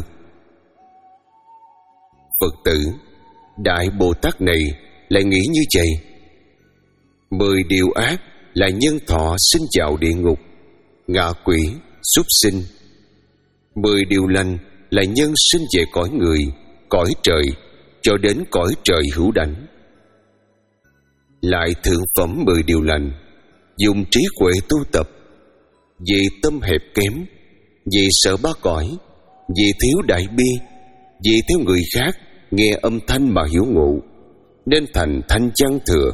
Phật tử, Đại Bồ Tát này lại nghĩ như vậy: mười điều ác là nhân thọ sinh vào địa ngục, ngạ quỷ, súc sinh. Mười điều lành là nhân sinh về cõi người, cõi trời, cho đến cõi trời hữu đảnh. Lại thượng phẩm mười điều lành, dùng trí huệ tu tập. Vì tâm hẹp kém, vì sợ ba cõi, vì thiếu đại bi, vì theo người khác nghe âm thanh mà hiểu ngộ, nên thành thanh văn thừa.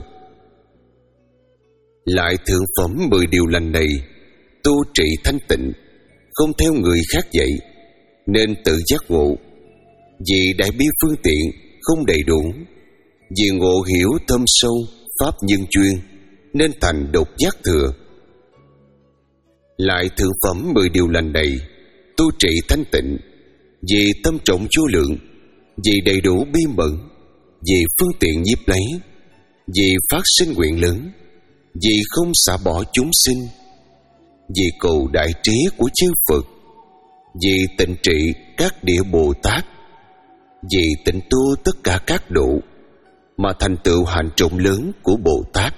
Lại thượng phẩm mười điều lành này, tu trị thanh tịnh, không theo người khác dạy, nên tự giác ngộ. Vì đại bi phương tiện không đầy đủ, vì ngộ hiểu thâm sâu pháp nhân chuyên, nên thành độc giác thừa. Lại thượng phẩm mười điều lành này, tu trị thanh tịnh, vì tâm trọng vô lượng, vì đầy đủ bi mẫn, vì phương tiện nhiếp lấy, vì phát sinh nguyện lớn, vì không xả bỏ chúng sinh, vì cầu đại trí của chư Phật, vì tịnh trị các địa Bồ Tát, vì tịnh tu tất cả các độ, mà thành tựu hạnh trọng lớn của Bồ Tát.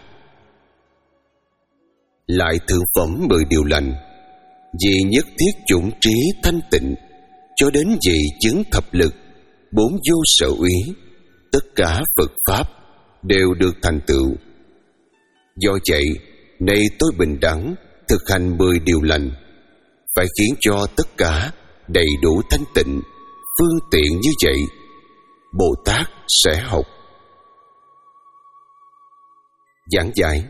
Lại thượng phẩm mười điều lành, vì nhất thiết chủng trí thanh tịnh, cho đến vì chứng thập lực, bốn vô sở úy, tất cả Phật Pháp đều được thành tựu. Do vậy, nay tôi bình đẳng thực hành mười điều lành, phải khiến cho tất cả đầy đủ thanh tịnh, phương tiện như vậy, Bồ Tát sẽ học. Giảng giải: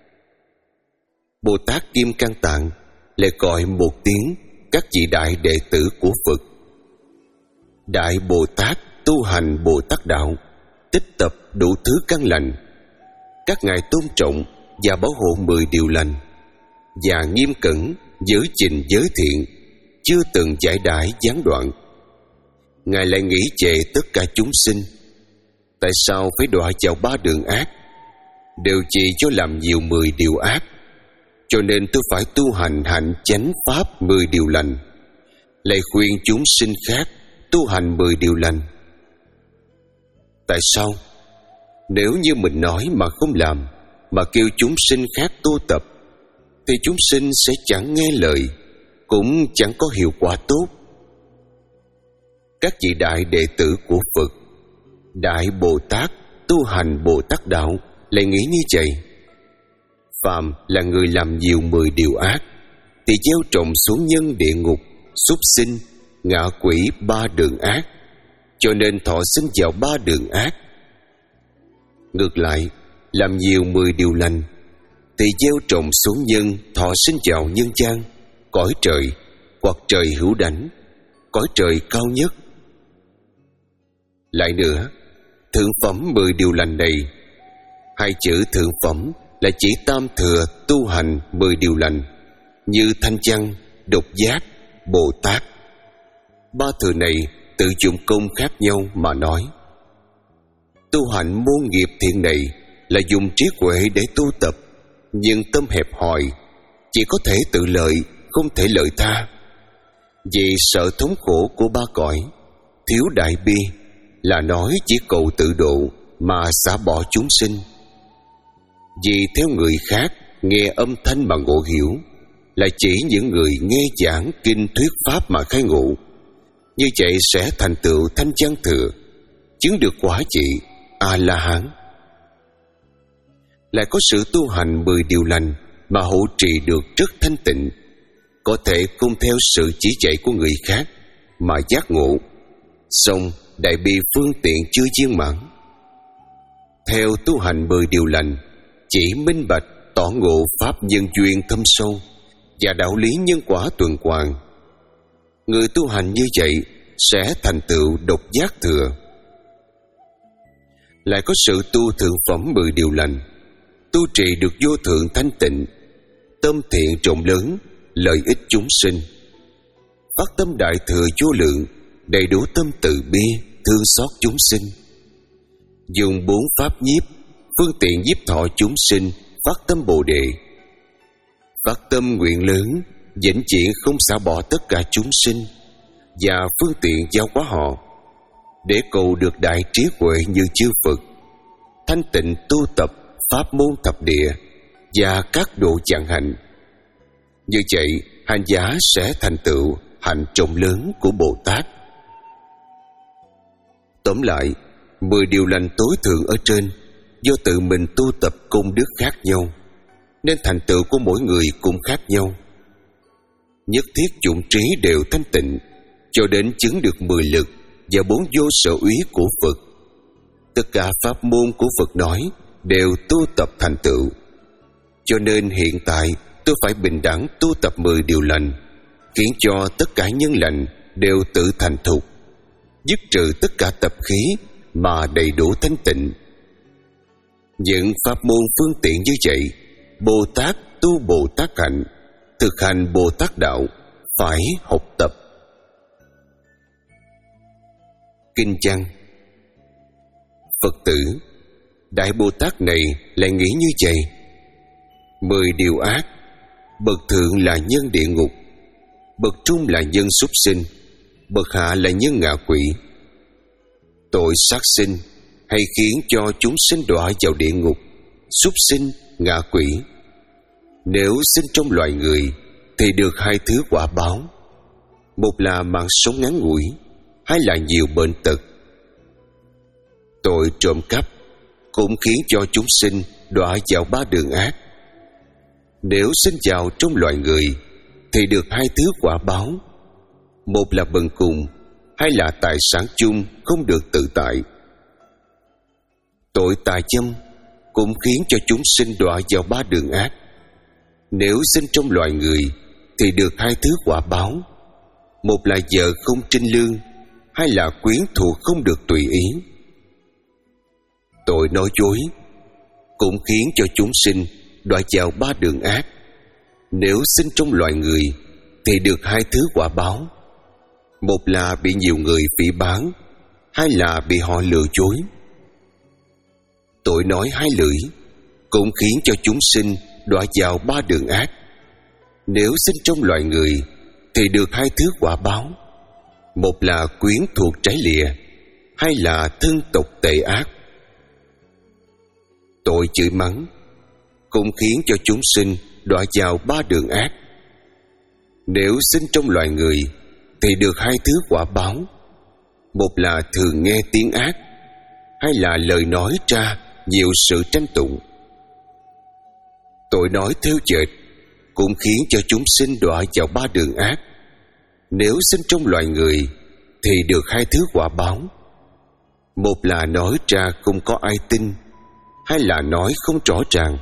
Bồ Tát Kim Cang Tạng lại gọi một tiếng các vị đại đệ tử của Phật. Đại Bồ Tát tu hành Bồ Tát đạo, tích tập đủ thứ căn lành. Các ngài tôn trọng và bảo hộ mười điều lành, và nghiêm cẩn giới trình giới thiện, chưa từng giải đãi gián đoạn. Ngài lại nghĩ về tất cả chúng sinh, tại sao phải đọa vào ba đường ác, đều chỉ cho làm nhiều mười điều ác. Cho nên tôi phải tu hành hạnh chánh pháp mười điều lành, lại khuyên chúng sinh khác tu hành mười điều lành. Tại sao? Nếu như mình nói mà không làm, mà kêu chúng sinh khác tu tập, thì chúng sinh sẽ chẳng nghe lời, cũng chẳng có hiệu quả tốt. Các vị đại đệ tử của Phật, Đại Bồ Tát tu hành Bồ Tát đạo lại nghĩ như vậy: phàm là người làm nhiều mười điều ác, thì gieo trồng xuống nhân địa ngục, súc sinh, ngạ quỷ ba đường ác, cho nên thọ sinh vào ba đường ác. Ngược lại, làm nhiều mười điều lành, thì gieo trồng xuống nhân, thọ sinh vào nhân gian, cõi trời, hoặc trời hữu đảnh, cõi trời cao nhất. Lại nữa, thượng phẩm mười điều lành này, hai chữ thượng phẩm là chỉ tam thừa tu hành mười điều lành, như thanh văn, độc giác, Bồ Tát. Ba thừa này tự dụng công khác nhau mà nói. Tu hành môn nghiệp thiện này là dùng trí huệ để tu tập, nhưng tâm hẹp hòi, chỉ có thể tự lợi, không thể lợi tha. Vì sợ thống khổ của ba cõi, thiếu đại bi, là nói chỉ cầu tự độ mà xả bỏ chúng sinh. Vì theo người khác nghe âm thanh mà ngộ hiểu, là chỉ những người nghe giảng kinh thuyết pháp mà khai ngộ. Như vậy sẽ thành tựu thanh văn thừa, chứng được quả vị A-la-hán. Lại có sự tu hành mười điều lành mà hộ trì được rất thanh tịnh, có thể không theo sự chỉ dạy của người khác mà giác ngộ, song đại bi phương tiện chưa viên mãn. Theo tu hành mười điều lành, chỉ minh bạch tỏ ngộ pháp nhân duyên thâm sâu và đạo lý nhân quả tuần hoàn. Người tu hành như vậy sẽ thành tựu độc giác thừa. Lại có sự tu thượng phẩm mười điều lành, tu trì được vô thượng thanh tịnh, tâm thiện rộng lớn, lợi ích chúng sinh, phát tâm đại thừa vô lượng, đầy đủ tâm từ bi, thương xót chúng sinh, dùng bốn pháp nhiếp, phương tiện nhiếp thọ chúng sinh, phát tâm bồ đề, phát tâm nguyện lớn, vĩnh viễn không xả bỏ tất cả chúng sinh, và phương tiện giáo hóa họ để cầu được đại trí huệ như chư Phật, thanh tịnh tu tập pháp môn thập địa và các độ dạng hạnh. Như vậy, hành giả sẽ thành tựu hạnh rộng lớn của Bồ Tát. Tóm lại, mười điều lành tối thượng ở trên do tự mình tu tập công đức khác nhau, nên thành tựu của mỗi người cũng khác nhau. Nhất thiết chủng trí đều thanh tịnh, cho đến chứng được mười lực và bốn vô sở úy của Phật. Tất cả pháp môn của Phật nói đều tu tập thành tựu. Cho nên hiện tại tôi phải bình đẳng tu tập mười điều lành, khiến cho tất cả nhân lành đều tự thành thục, dứt trừ tất cả tập khí mà đầy đủ thanh tịnh. Những pháp môn phương tiện như vậy, Bồ Tát tu Bồ Tát hạnh, thực hành Bồ Tát đạo, phải học tập. Kinh văn: Phật tử, Đại Bồ Tát này lại nghĩ như vậy: mười điều ác, bậc thượng là nhân địa ngục, bậc trung là nhân súc sinh, bậc hạ là nhân ngạ quỷ. Tội sát sinh hay khiến cho chúng sinh đọa vào địa ngục, súc sinh, ngạ quỷ. Nếu sinh trong loài người thì được hai thứ quả báo: một là mạng sống ngắn ngủi, hai là nhiều bệnh tật. Tội trộm cắp cũng khiến cho chúng sinh đọa vào ba đường ác. Nếu sinh vào trong loài người thì được hai thứ quả báo: một là bần cùng, hai là tài sản chung không được tự tại. Tội tà dâm cũng khiến cho chúng sinh đọa vào ba đường ác. Nếu sinh trong loài người thì được hai thứ quả báo: một là vợ không trinh lương, hai là quyến thuộc không được tùy ý. Tội nói dối cũng khiến cho chúng sinh đọa vào ba đường ác. Nếu sinh trong loài người thì được hai thứ quả báo: một là bị nhiều người phỉ báng, hai là bị họ lừa dối. Tội nói hai lưỡi cũng khiến cho chúng sinh đọa vào ba đường ác. Nếu sinh trong loài người thì được hai thứ quả báo: một là quyến thuộc trái lìa, hai là thân tộc tệ ác. Tội chửi mắng cũng khiến cho chúng sinh đọa vào ba đường ác. Nếu sinh trong loài người thì được hai thứ quả báo: một là thường nghe tiếng ác, hai là lời nói ra nhiều sự tranh tụng. Tội nói theo chệch cũng khiến cho chúng sinh đọa vào ba đường ác. Nếu sinh trong loài người thì được hai thứ quả báo: một là nói ra không có ai tin, hai là nói không rõ ràng.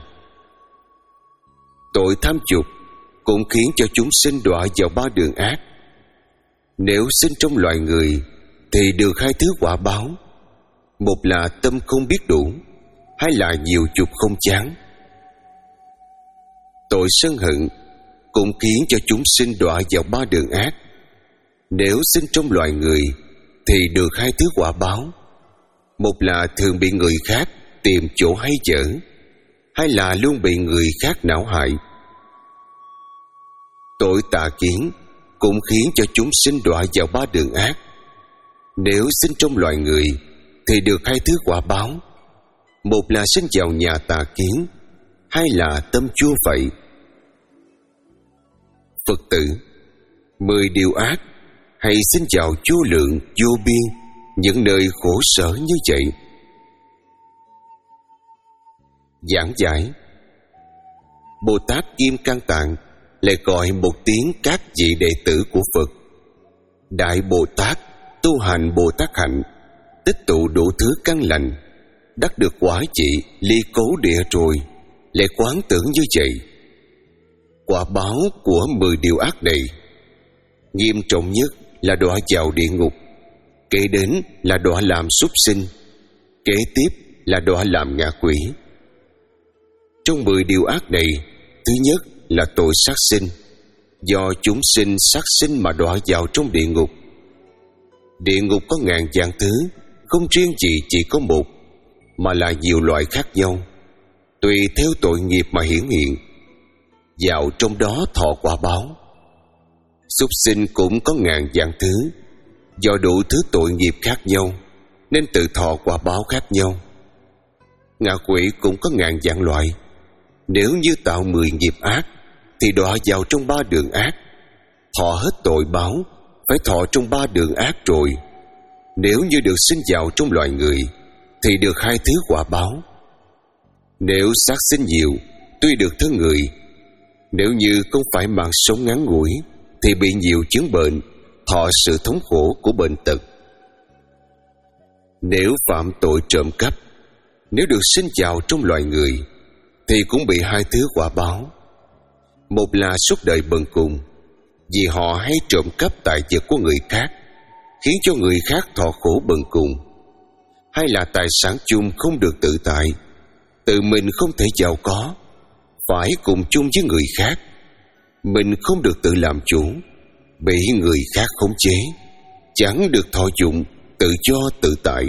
Tội tham dục cũng khiến cho chúng sinh đọa vào ba đường ác. Nếu sinh trong loài người thì được hai thứ quả báo: một là tâm không biết đủ, hai là nhiều dục không chán. Tội sân hận cũng khiến cho chúng sinh đọa vào ba đường ác. Nếu sinh trong loài người thì được hai thứ quả báo: một là thường bị người khác tìm chỗ hay dở, hai là luôn bị người khác não hại. Tội tà kiến cũng khiến cho chúng sinh đọa vào ba đường ác. Nếu sinh trong loài người thì được hai thứ quả báo: một là sinh vào nhà tà kiến, hai là tâm chua phậy. Phật tử, mười điều ác hay sinh vào vô lượng vô biên những nơi khổ sở như vậy. Giảng giải: Bồ Tát Kim Cang Tạng lại gọi một tiếng các vị đệ tử của Phật. Đại Bồ Tát tu hành Bồ Tát hạnh, tích tụ đủ thứ căn lành, đắc được quả vị ly cố địa rồi, lại quán tưởng như vậy. Quả báo của mười điều ác này, nghiêm trọng nhất là đọa vào địa ngục, kế đến là đọa làm súc sinh, kế tiếp là đọa làm ngạ quỷ. Trong mười điều ác này, thứ nhất là tội sát sinh, do chúng sinh sát sinh mà đọa vào trong địa ngục. Địa ngục có ngàn vạn thứ, không riêng gì chỉ có một, mà là nhiều loại khác nhau, tùy theo tội nghiệp mà hiển hiện. Vào trong đó thọ quả báo. Súc sinh cũng có ngàn vạn thứ, do đủ thứ tội nghiệp khác nhau nên tự thọ quả báo khác nhau. Ngạ quỷ cũng có ngàn vạn loại. Nếu như tạo mười nghiệp ác thì đọa vào trong ba đường ác, thọ hết tội báo, phải thọ trong ba đường ác rồi. Nếu như được sinh vào trong loài người thì được hai thứ quả báo. Nếu sát sinh nhiều, tuy được thân người, nếu như không phải mạng sống ngắn ngủi thì bị nhiều chứng bệnh, thọ sự thống khổ của bệnh tật. Nếu phạm tội trộm cắp, nếu được sinh vào trong loài người thì cũng bị hai thứ quả báo. Một là suốt đời bần cùng, vì họ hay trộm cắp tài vật của người khác, khiến cho người khác thọ khổ bần cùng. Hay là tài sản chung không được tự tại, tự mình không thể giàu có, phải cùng chung với người khác. Mình không được tự làm chủ, bị người khác khống chế, chẳng được thọ dụng, tự do tự tại.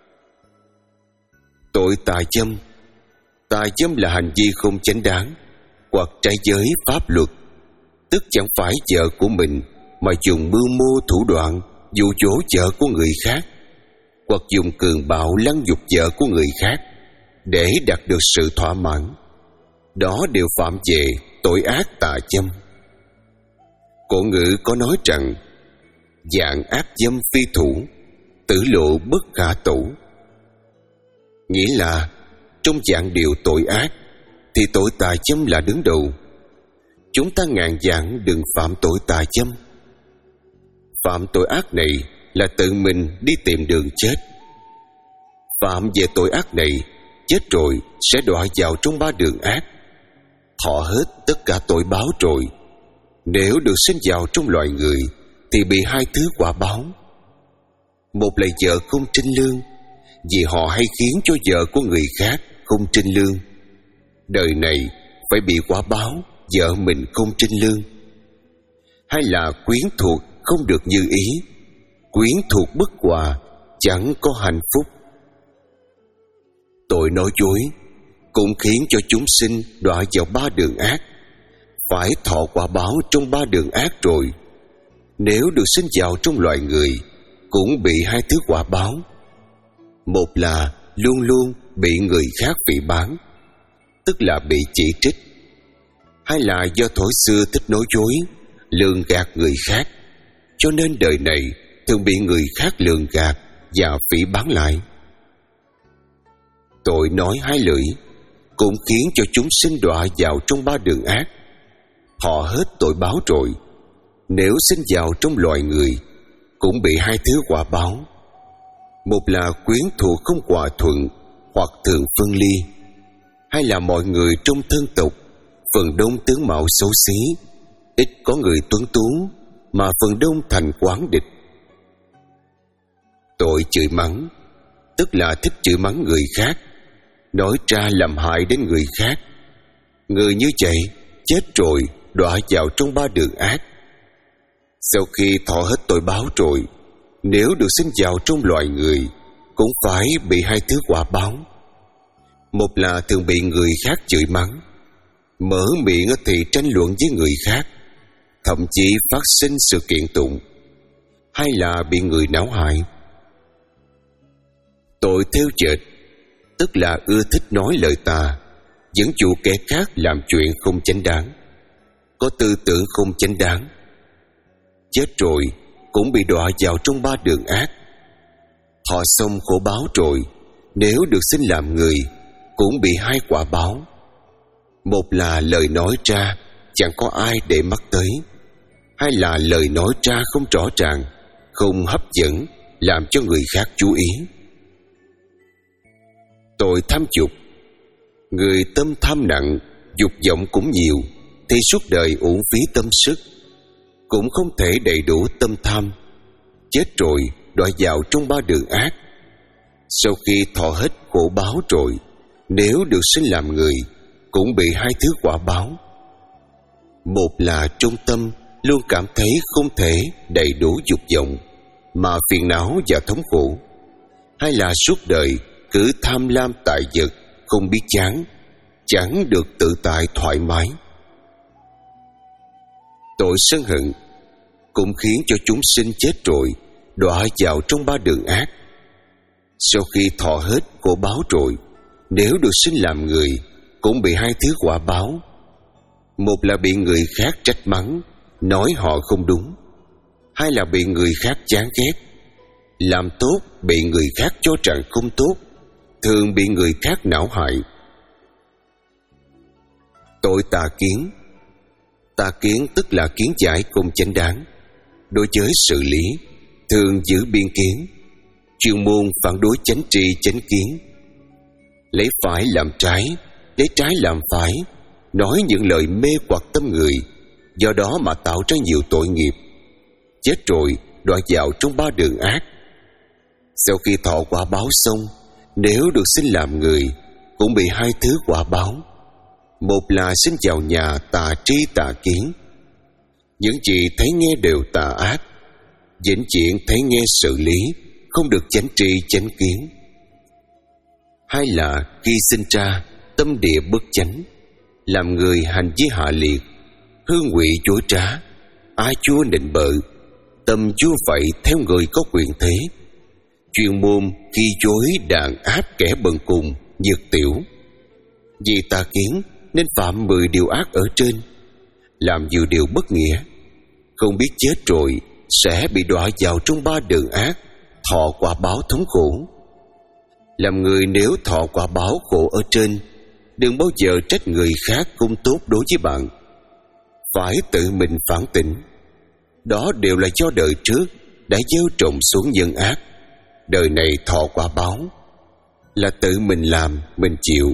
Tội tà dâm. Tà dâm là hành vi không chánh đáng hoặc trái giới pháp luật, tức chẳng phải vợ của mình mà dùng mưu mô thủ đoạn dụ dỗ vợ của người khác, hoặc dùng cường bạo lăng nhục vợ của người khác để đạt được sự thỏa mãn. Đó đều phạm về tội ác tà dâm. Cổ ngữ có nói rằng dạng ác dâm phi thủ, tử lộ bất khả tủ. Nghĩa là trong dạng điều tội ác thì tội tà dâm là đứng đầu. Chúng ta ngàn vạn đừng phạm tội tà dâm. Phạm tội ác này là tự mình đi tìm đường chết. Phạm về tội ác này, chết rồi sẽ đọa vào trong ba đường ác, thọ hết tất cả tội báo rồi. Nếu được sinh vào trong loài người thì bị hai thứ quả báo. Một là vợ không trinh lương, vì họ hay khiến cho vợ của người khác không trinh lương. Đời này phải bị quả báo vợ mình không trinh lương. Hay là quyến thuộc không được như ý, quyến thuộc bất hòa, chẳng có hạnh phúc. Tội nói dối cũng khiến cho chúng sinh đọa vào ba đường ác, phải thọ quả báo trong ba đường ác rồi. Nếu được sinh vào trong loài người cũng bị hai thứ quả báo. Một là luôn luôn bị người khác phỉ báng, tức là bị chỉ trích. Hai là do thói xưa thích nói dối, lường gạt người khác, cho nên đời này thường bị người khác lường gạt và phỉ báng lại. Tội nói hai lưỡi cũng khiến cho chúng sinh đọa vào trong ba đường ác. Họ hết tội báo rồi. Nếu sinh vào trong loài người cũng bị hai thứ quả báo. Một là quyến thuộc không hòa thuận hoặc thường phân ly. Hai là mọi người trong thân tộc phần đông tướng mạo xấu xí, ít có người tuấn tú, mà phần đông thành quán địch. Tội chửi mắng, tức là thích chửi mắng người khác, nói ra làm hại đến người khác. Người như vậy chết rồi đọa vào trong ba đường ác. Sau khi thọ hết tội báo rồi, nếu được sinh vào trong loài người cũng phải bị hai thứ quả báo. Một là thường bị người khác chửi mắng, mở miệng thì tranh luận với người khác, thậm chí phát sinh sự kiện tụng. Hai là bị người náo hại. Tội theo chệch, tức là ưa thích nói lời tà, dẫn dụ kẻ khác làm chuyện không chánh đáng, có tư tưởng không chánh đáng. Chết rồi cũng bị đọa vào trong ba đường ác. Thọ xong khổ báo rồi, nếu được sinh làm người cũng bị hai quả báo. Một là lời nói ra chẳng có ai để mắt tới. Hai là lời nói ra không rõ ràng, không hấp dẫn, làm cho người khác chú ý. Tội tham dục. Người tâm tham nặng, dục vọng cũng nhiều, thì suốt đời uổng phí tâm sức. Cũng không thể đầy đủ tâm tham, chết rồi đọa vào trong ba đường ác. Sau khi thọ hết khổ báo rồi, nếu được sinh làm người, cũng bị hai thứ quả báo. Một là trong tâm luôn cảm thấy không thể đầy đủ dục vọng, mà phiền não và thống khổ. Hai là suốt đời cứ tham lam tại vật, không biết chán, chẳng được tự tại thoải mái. Tội sân hận cũng khiến cho chúng sinh chết rồi đọa vào trong ba đường ác. Sau khi thọ hết khổ báo rồi, nếu được sinh làm người, cũng bị hai thứ quả báo. Một là bị người khác trách mắng, nói họ không đúng. Hai là bị người khác chán ghét. Làm tốt bị người khác cho rằng không tốt, thường bị người khác não hại. Tội tà kiến. Tà kiến tức là kiến giải không chánh đáng. Đối với sự lý, thường giữ biên kiến, chuyên môn phản đối chánh tri chánh kiến. Lấy phải làm trái, lấy trái làm phải, nói những lời mê hoặc tâm người, do đó mà tạo ra nhiều tội nghiệp. Chết rồi đọa vào trong ba đường ác. Sau khi thọ quả báo xong, nếu được sinh làm người, cũng bị hai thứ quả báo. Một là sinh vào nhà tà tri tà kiến, những gì thấy nghe đều tà ác, vĩnh viễn thấy nghe sự lý, không được chánh tri chánh kiến. Hai là khi sinh ra tâm địa bất chánh, làm người hành vi hạ liệt, hư ngụy dối trá, ai chua nịnh bợ, tâm vua vậy theo người có quyền thế, chuyên môn khi dối đàn áp kẻ bần cùng, nhược tiểu. Vì tà kiến nên phạm mười điều ác ở trên, làm nhiều điều bất nghĩa, không biết chết rồi sẽ bị đọa vào trong ba đường ác, thọ quả báo thống khổ. Làm người nếu thọ quả báo khổ ở trên, đừng bao giờ trách người khác không tốt đối với bạn, phải tự mình phản tỉnh. Đó đều là do đời trước đã gieo trồng xuống nhân ác, đời này thọ quả báo, là tự mình làm, mình chịu.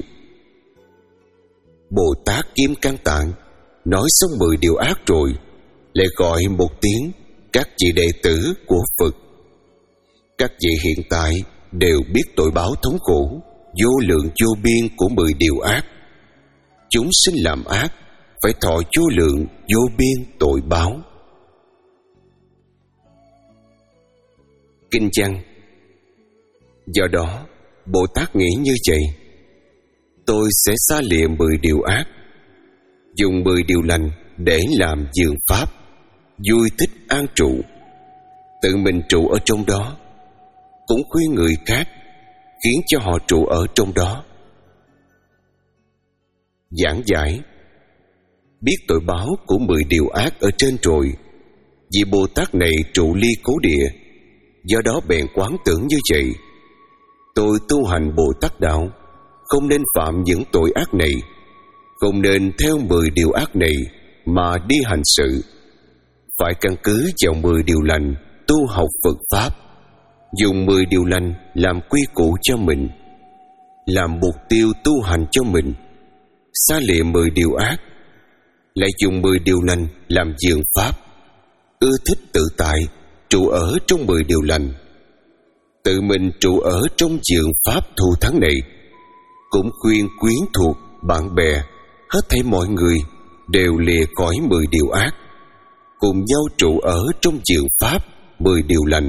Bồ Tát Kim Cang Tạng nói xong mười điều ác rồi, lại gọi một tiếng các vị đệ tử của Phật. Các vị hiện tại đều biết tội báo thống khổ vô lượng vô biên của mười điều ác. Chúng sinh làm ác phải thọ vô lượng vô biên tội báo. Kinh văn. Do đó Bồ Tát nghĩ như vậy: tôi sẽ xa lìa mười điều ác, dùng mười điều lành để làm vườn pháp, vui thích an trụ, tự mình trụ ở trong đó, cũng khuyên người khác khiến cho họ trụ ở trong đó. Giảng giải. Biết tội báo của mười điều ác ở trên rồi, vị Bồ Tát này trụ ly cố địa, do đó bèn quán tưởng như vậy: tôi tu hành Bồ Tát đạo, không nên phạm những tội ác này, không nên theo mười điều ác này mà đi hành sự, phải căn cứ vào mười điều lành tu học Phật pháp, dùng mười điều lành làm quy củ cho mình, làm mục tiêu tu hành cho mình, xa lìa mười điều ác, lại dùng mười điều lành làm vườn pháp, ưa thích tự tại trụ ở trong mười điều lành, tự mình trụ ở trong vườn pháp thù thắng này, cũng khuyên quyến thuộc bạn bè hết thảy mọi người đều lìa khỏi mười điều ác, cùng nhau trụ ở trong vườn pháp mười điều lành.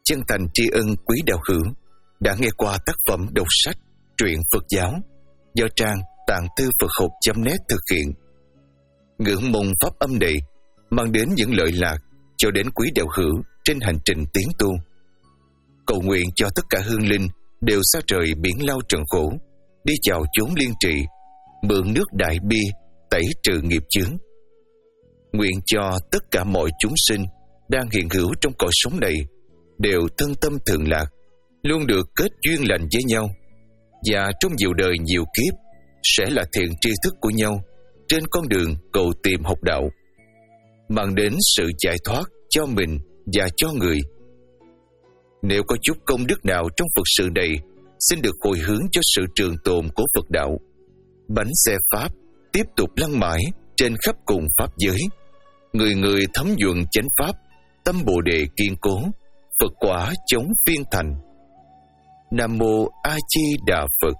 chân thành tri ân quý đạo hữu đã nghe qua tác phẩm đọc sách truyện Phật giáo do trang tạng thư Phật học chấm net thực hiện. Ngưỡng mong pháp âm này mang đến những lợi lạc cho đến quý đạo hữu trên hành trình tiến tu. Cầu nguyện cho tất cả hương linh đều xa trời biển lao trần khổ, đi vào chốn liên trị, mượn nước đại bi tẩy trừ nghiệp chướng. Nguyện cho tất cả mọi chúng sinh đang hiện hữu trong cõi sống này đều thân tâm thượng lạc, luôn được kết duyên lành với nhau, và trong nhiều đời nhiều kiếp sẽ là thiện tri thức của nhau trên con đường cầu tìm học đạo, mang đến sự giải thoát cho mình và cho người. Nếu có chút công đức nào trong Phật sự này, xin được hồi hướng cho sự trường tồn của Phật đạo. Bánh xe Pháp tiếp tục lăn mãi trên khắp cùng Pháp giới. Người người thấm nhuận chánh Pháp, tâm Bồ Đề kiên cố, Phật quả chống phiên thành. Nam Mô A Di Đà Phật.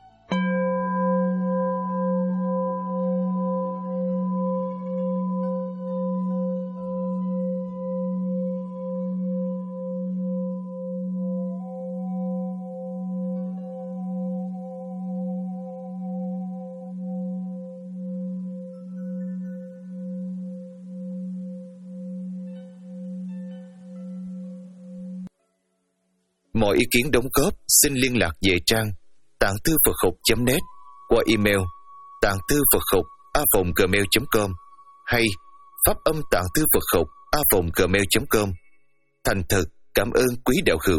Mọi ý kiến đóng góp xin liên lạc về trang tạng thư Phật học chấm net qua email tạng thư Phật học a vòng gmail chấm com hay pháp âm tạng thư Phật học a vòng gmail chấm com. Thành thật cảm ơn quý đạo hữu.